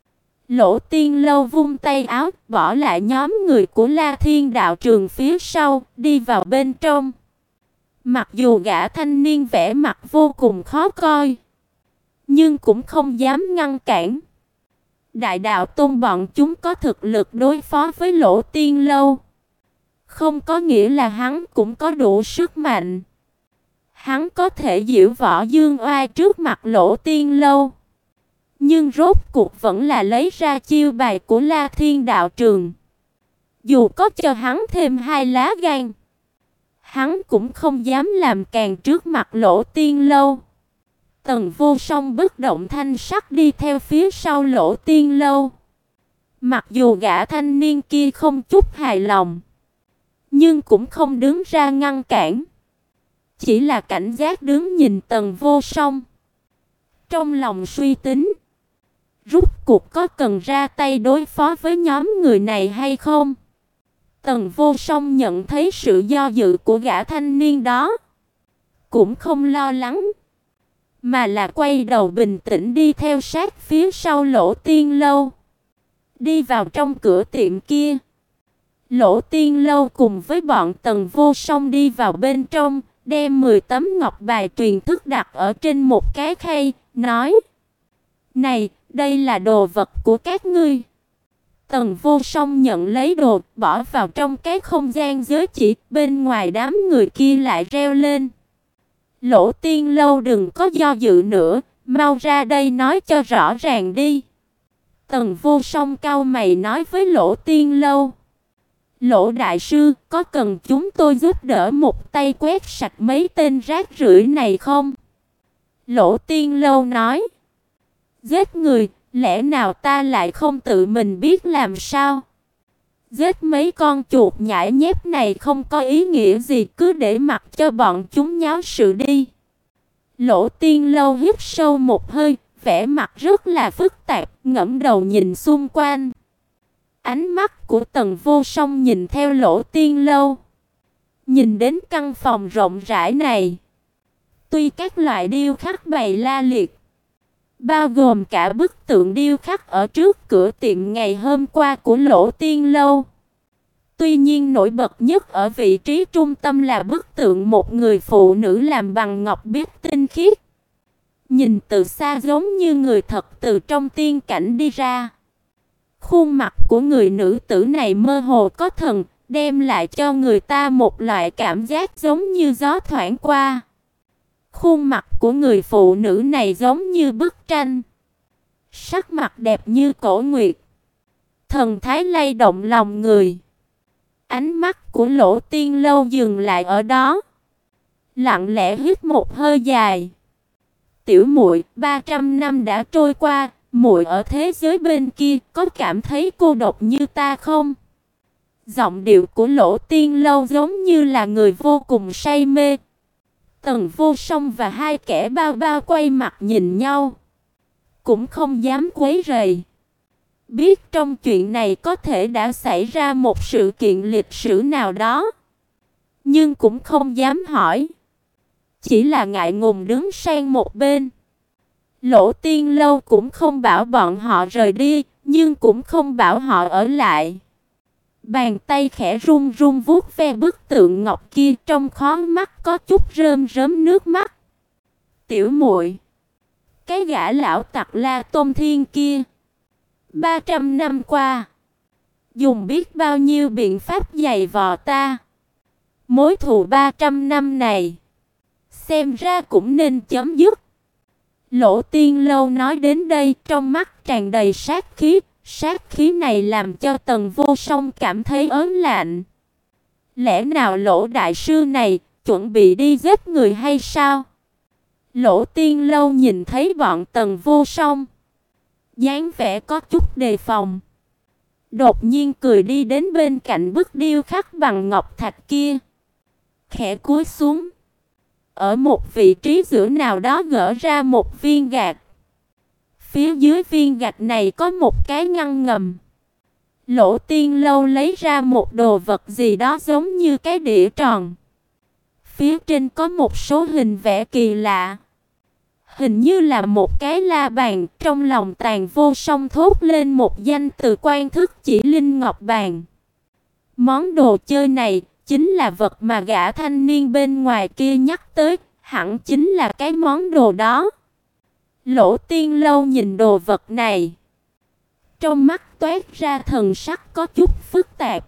Lỗ Tiên Lâu vung tay áo, bỏ lại nhóm người của La Thiên đạo trường phía sau, đi vào bên trong. Mặc dù gã thanh niên vẻ mặt vô cùng khó coi, nhưng cũng không dám ngăn cản. Đại đạo Tôn bọn chúng có thực lực đối phó với Lỗ Tiên Lâu, không có nghĩa là hắn cũng có đủ sức mạnh. Hắn có thể diễu võ dương oai trước mặt Lỗ Tiên Lâu, nhưng rốt cuộc vẫn là lấy ra chiêu bài của La Thiên đạo trường. Dù có cho hắn thêm hai lá gan, hắn cũng không dám làm càn trước mặt Lỗ Tiên Lâu. Tần Vô Song bất động thanh sắc đi theo phía sau Lỗ Tiên Lâu. Mặc dù gã thanh niên kia không chút hài lòng, nhưng cũng không đứng ra ngăn cản, chỉ là cảnh giác đứng nhìn Tần Vô Song. Trong lòng suy tính, rốt cuộc có cần ra tay đối phó với nhóm người này hay không? Tần Vô Song nhận thấy sự do dự của gã thanh niên đó, cũng không lo lắng, mà là quay đầu bình tĩnh đi theo sát phía sau Lỗ Tiên Lâu. Đi vào trong cửa tiệm kia, Lỗ Tiên Lâu cùng với bọn Tần Vô Song đi vào bên trong, đem mười tấm ngọc bài truyền thức đặt ở trên một cái khay, nói: Này, đây là đồ vật của các ngươi. Tần Vô Song nhận lấy đồ, bỏ vào trong cái không gian giới chỉ, bên ngoài đám người kia lại reo lên: Lỗ Tiên Lâu đừng có do dự nữa, mau ra đây nói cho rõ ràng đi. Tần Vô Song cau mày nói với Lỗ Tiên Lâu: Lỗ đại sư, có cần chúng tôi giúp đỡ một tay quét sạch mấy tên rác rưởi này không? Lỗ Tiên Lâu nói: Giết người, lẽ nào ta lại không tự mình biết làm sao? Giết mấy con chuột nhãi nhép này không có ý nghĩa gì, cứ để mặc cho bọn chúng nháo sự đi. Lỗ Tiên Lâu hít sâu một hơi, vẻ mặt rất là phức tạp, ngẩng đầu nhìn xung quanh. Ánh mắt của Tần Vô Song nhìn theo Lỗ Tiên Lâu, nhìn đến căn phòng rộng rãi này. Tuy các loại điêu khắc bày la liệt, bao gồm cả bức tượng điêu khắc ở trước cửa tiệm ngày hôm qua của Lỗ Tiên Lâu. Tuy nhiên nổi bật nhất ở vị trí trung tâm là bức tượng một người phụ nữ làm bằng ngọc biếc tinh khiết. Nhìn từ xa giống như người thật từ trong tiên cảnh đi ra. Khuôn mặt của người nữ tử này mơ hồ có thần, đem lại cho người ta một loại cảm giác giống như gió thoảng qua. Khuôn mặt của người phụ nữ này giống như bức tranh. Sắc mặt đẹp như cổ nguyệt. Thần thái lay động lòng người. Ánh mắt của Lỗ Tiên Lâu dừng lại ở đó. Lặng lẽ hít một hơi dài. Tiểu muội, ba trăm năm đã trôi qua, muội ở thế giới bên kia có cảm thấy cô độc như ta không? Giọng điệu của Lỗ Tiên Lâu giống như là người vô cùng say mê. Tần Vô Song và hai kẻ bao bao quay mặt nhìn nhau, cũng không dám quấy rầy. Biết trong chuyện này có thể đã xảy ra một sự kiện lịch sử nào đó, nhưng cũng không dám hỏi. Chỉ là ngại ngùng đứng sang một bên. Lỗ Tiên Lâu cũng không bảo bọn họ rời đi, nhưng cũng không bảo họ ở lại. Bàn tay khẽ run run vuốt ve bức tượng ngọc kia, trong khóe mắt có chút rơm rớm nước mắt. Tiểu muội, cái gã lão tặc La Tôn Thiên kia, ba trăm năm qua, dùng biết bao nhiêu biện pháp giày vò ta. Mối thù ba trăm năm này, xem ra cũng nên chấm dứt. Lỗ Tiên Lâu nói đến đây, trong mắt tràn đầy sát khí. Sát khí này làm cho Tần Vô Song cảm thấy ớn lạnh. Lẽ nào Lỗ đại sư này chuẩn bị đi giết người hay sao? Lỗ Tiên Lâu nhìn thấy bọn Tần Vô Song, dáng vẻ có chút đề phòng, đột nhiên cười đi đến bên cạnh bức điêu khắc bằng ngọc thạch kia, khẽ cúi xuống. Ở một vị trí giữa nào đó gỡ ra một viên gạch. Phía dưới viên gạch này có một cái ngăn ngầm. Lỗ Tiên Lâu lấy ra một đồ vật gì đó giống như cái đĩa tròn. Phía trên có một số hình vẽ kỳ lạ. Hình như là một cái la bàn. Trong lòng Tàn Vô Song thốt lên một danh từ quan thức chỉ linh ngọc bàn. Món đồ chơi này chính là vật mà gã thanh niên bên ngoài kia nhắc tới. Hẳn chính là cái món đồ đó. Lỗ Tiên Lâu nhìn đồ vật này, trong mắt toát ra thần sắc có chút phức tạp,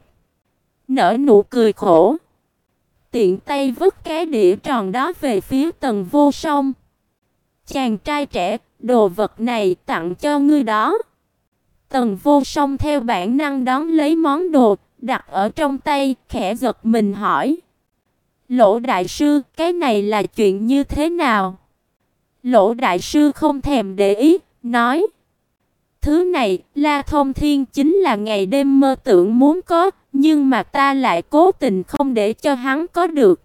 nở nụ cười khổ, tiện tay vứt cái đĩa tròn đó về phía Tần Vô Song. Chàng trai trẻ, đồ vật này tặng cho ngươi đó. Tần Vô Song theo bản năng đón lấy món đồ, đặt ở trong tay, khẽ giật mình hỏi: Lỗ đại sư, cái này là chuyện như thế nào? Lỗ đại sư không thèm để ý, nói: Thứ này, La Thông Thiên chính là ngày đêm mơ tưởng muốn có, nhưng mà ta lại cố tình không để cho hắn có được.